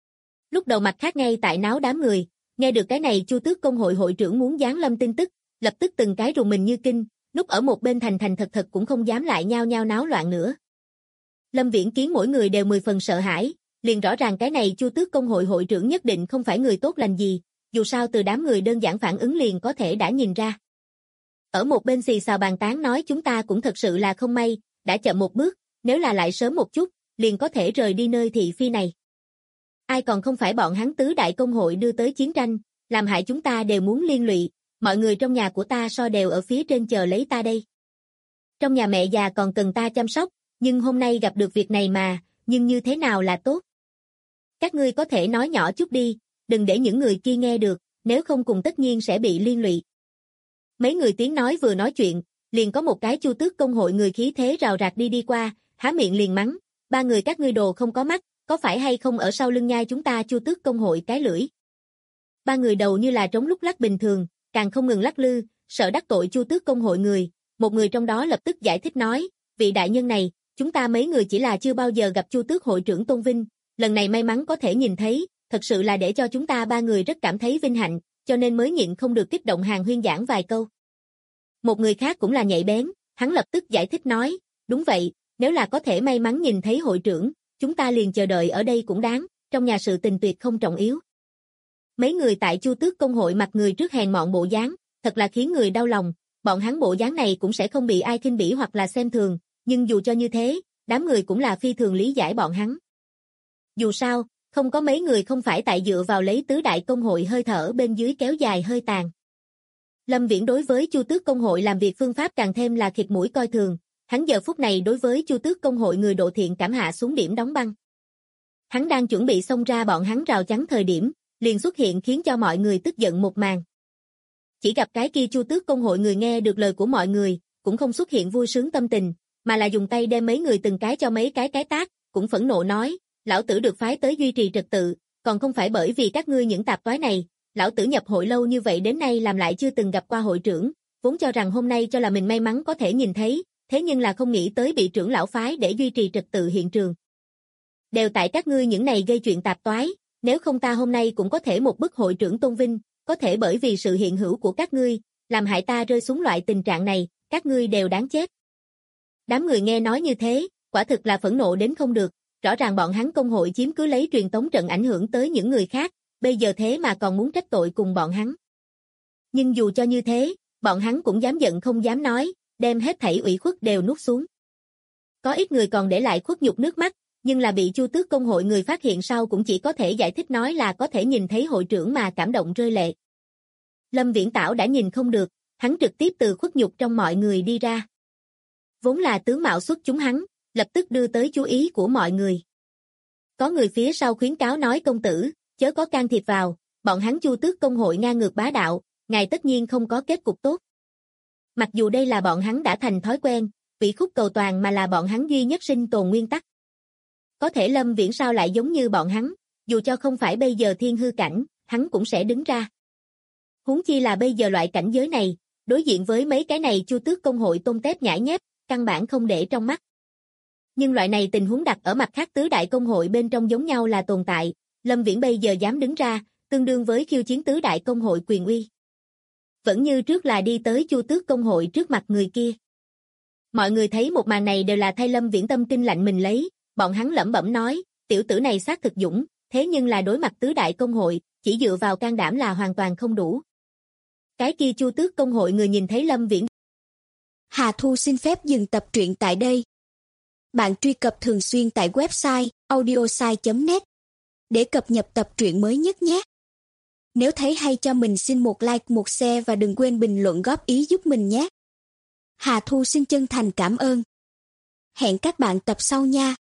Lúc đầu mặt khác ngay tại náo đám người, nghe được cái này Chu Tước công hội hội trưởng muốn giáng lâm tin tức, lập tức từng cái rùng mình như kinh, núp ở một bên thành thật cũng không dám lại nhao nhao náo loạn nữa. Lâm Viễn Kiến mỗi người đều 10 phần sợ hãi, liền rõ ràng cái này Chu Tước công hội hội trưởng nhất định không phải người tốt lành gì, dù sao từ đám người đơn giản phản ứng liền có thể đã nhìn ra. Ở một bên xì xào bàn tán nói chúng ta cũng thật sự là không may, đã chậm một bước, nếu là lại sớm một chút, liền có thể rời đi nơi thị phi này. Ai còn không phải bọn hắn tứ đại công hội đưa tới chiến tranh, làm hại chúng ta đều muốn liên lụy, mọi người trong nhà của ta so đều ở phía trên chờ lấy ta đây. Trong nhà mẹ già còn cần ta chăm sóc, nhưng hôm nay gặp được việc này mà, nhưng như thế nào là tốt? Các ngươi có thể nói nhỏ chút đi, đừng để những người kia nghe được, nếu không cùng tất nhiên sẽ bị liên lụy. Mấy người tiếng nói vừa nói chuyện, liền có một cái Chu Tước công hội người khí thế rào rạc đi qua, há miệng liền mắng, ba người các ngươi đồ không có mắt, có phải hay không ở sau lưng nhai chúng ta Chu Tước công hội cái lưỡi. Ba người đầu như là trống lúc lắc bình thường, càng không ngừng lắc lư, sợ đắc tội Chu Tước công hội người, một người trong đó lập tức giải thích nói, vị đại nhân này, chúng ta mấy người chỉ là chưa bao giờ gặp Chu Tước hội trưởng tôn vinh, lần này may mắn có thể nhìn thấy, thật sự là để cho chúng ta ba người rất cảm thấy vinh hạnh, cho nên mới nhịn không được kích động hàng huyên giảng vài câu. Một người khác cũng là nhạy bén, hắn lập tức giải thích nói, đúng vậy, nếu là có thể may mắn nhìn thấy hội trưởng, chúng ta liền chờ đợi ở đây cũng đáng, trong nhà sự tình tuyệt không trọng yếu. Mấy người tại Chu Tước công hội mặt người trước hèn mọn bộ dáng, thật là khiến người đau lòng, bọn hắn bộ dáng này cũng sẽ không bị ai khinh bỉ hoặc là xem thường, nhưng dù cho như thế, đám người cũng là phi thường lý giải bọn hắn. Dù sao, không có mấy người không phải tại dựa vào lấy tứ đại công hội hơi thở bên dưới kéo dài hơi tàn. Lâm Viễn đối với Chu Tước công hội làm việc phương pháp càng thêm là khịt mũi coi thường, hắn giờ phút này đối với Chu Tước công hội người độ thiện cảm hạ xuống điểm đóng băng. Hắn đang chuẩn bị xông ra bọn hắn rào chắn thời điểm, liền xuất hiện khiến cho mọi người tức giận một màn. Chỉ gặp cái kia Chu Tước công hội người nghe được lời của mọi người, cũng không xuất hiện vui sướng tâm tình, mà là dùng tay đem mấy người từng cái cho mấy cái tát, cũng phẫn nộ nói, lão tử được phái tới duy trì trật tự, còn không phải bởi vì các ngươi những tạp toái này, lão tử nhập hội lâu như vậy đến nay làm lại chưa từng gặp qua hội trưởng, vốn cho rằng hôm nay cho là mình may mắn có thể nhìn thấy, thế nhưng là không nghĩ tới bị trưởng lão phái để duy trì trật tự hiện trường. Đều tại các ngươi những này gây chuyện tạp toái, nếu không ta hôm nay cũng có thể một bức hội trưởng tôn vinh, có thể bởi vì sự hiện hữu của các ngươi, làm hại ta rơi xuống loại tình trạng này, các ngươi đều đáng chết. Đám người nghe nói như thế, quả thực là phẫn nộ đến không được, rõ ràng bọn hắn công hội chiếm cứ lấy truyền tống trận ảnh hưởng tới những người khác, bây giờ thế mà còn muốn trách tội cùng bọn hắn. Nhưng dù cho như thế, bọn hắn cũng dám giận không dám nói, đem hết thảy ủy khuất đều nuốt xuống. Có ít người còn để lại khuất nhục nước mắt, nhưng là bị Chu Tước công hội người phát hiện sau cũng chỉ có thể giải thích nói là có thể nhìn thấy hội trưởng mà cảm động rơi lệ. Lâm Viễn Tảo đã nhìn không được, hắn trực tiếp từ khuất nhục trong mọi người đi ra. Vốn là tướng mạo xuất chúng hắn, lập tức đưa tới chú ý của mọi người. Có người phía sau khuyến cáo nói công tử, chớ có can thiệp vào, bọn hắn Chu Tước công hội ngang ngược bá đạo, ngài tất nhiên không có kết cục tốt. Mặc dù đây là bọn hắn đã thành thói quen, vị khúc cầu toàn mà là bọn hắn duy nhất sinh tồn nguyên tắc. Có thể Lâm Viễn sao lại giống như bọn hắn, dù cho không phải bây giờ thiên hư cảnh, hắn cũng sẽ đứng ra. Huống chi là bây giờ loại cảnh giới này, đối diện với mấy cái này Chu Tước công hội tôn tép nhãi nhép, căn bản không để trong mắt. Nhưng loại này tình huống đặt ở mặt khác tứ đại công hội bên trong giống nhau là tồn tại, Lâm Viễn bây giờ dám đứng ra, tương đương với khiêu chiến tứ đại công hội quyền uy. Vẫn như trước là đi tới Chu Tước công hội trước mặt người kia. Mọi người thấy một màn này đều là thay Lâm Viễn tâm kinh lạnh mình lấy, bọn hắn lẩm bẩm nói, tiểu tử này xác thực dũng, thế nhưng là đối mặt tứ đại công hội, chỉ dựa vào can đảm là hoàn toàn không đủ. Cái kia Chu Tước công hội người nhìn thấy Lâm Viễn. Hà Thu xin phép dừng tập truyện tại đây. Bạn truy cập thường xuyên tại website audiosai.net để cập nhật tập truyện mới nhất nhé. Nếu thấy hay cho mình xin một like, một share và đừng quên bình luận góp ý giúp mình nhé. Hà Thu xin chân thành cảm ơn. Hẹn các bạn tập sau nha.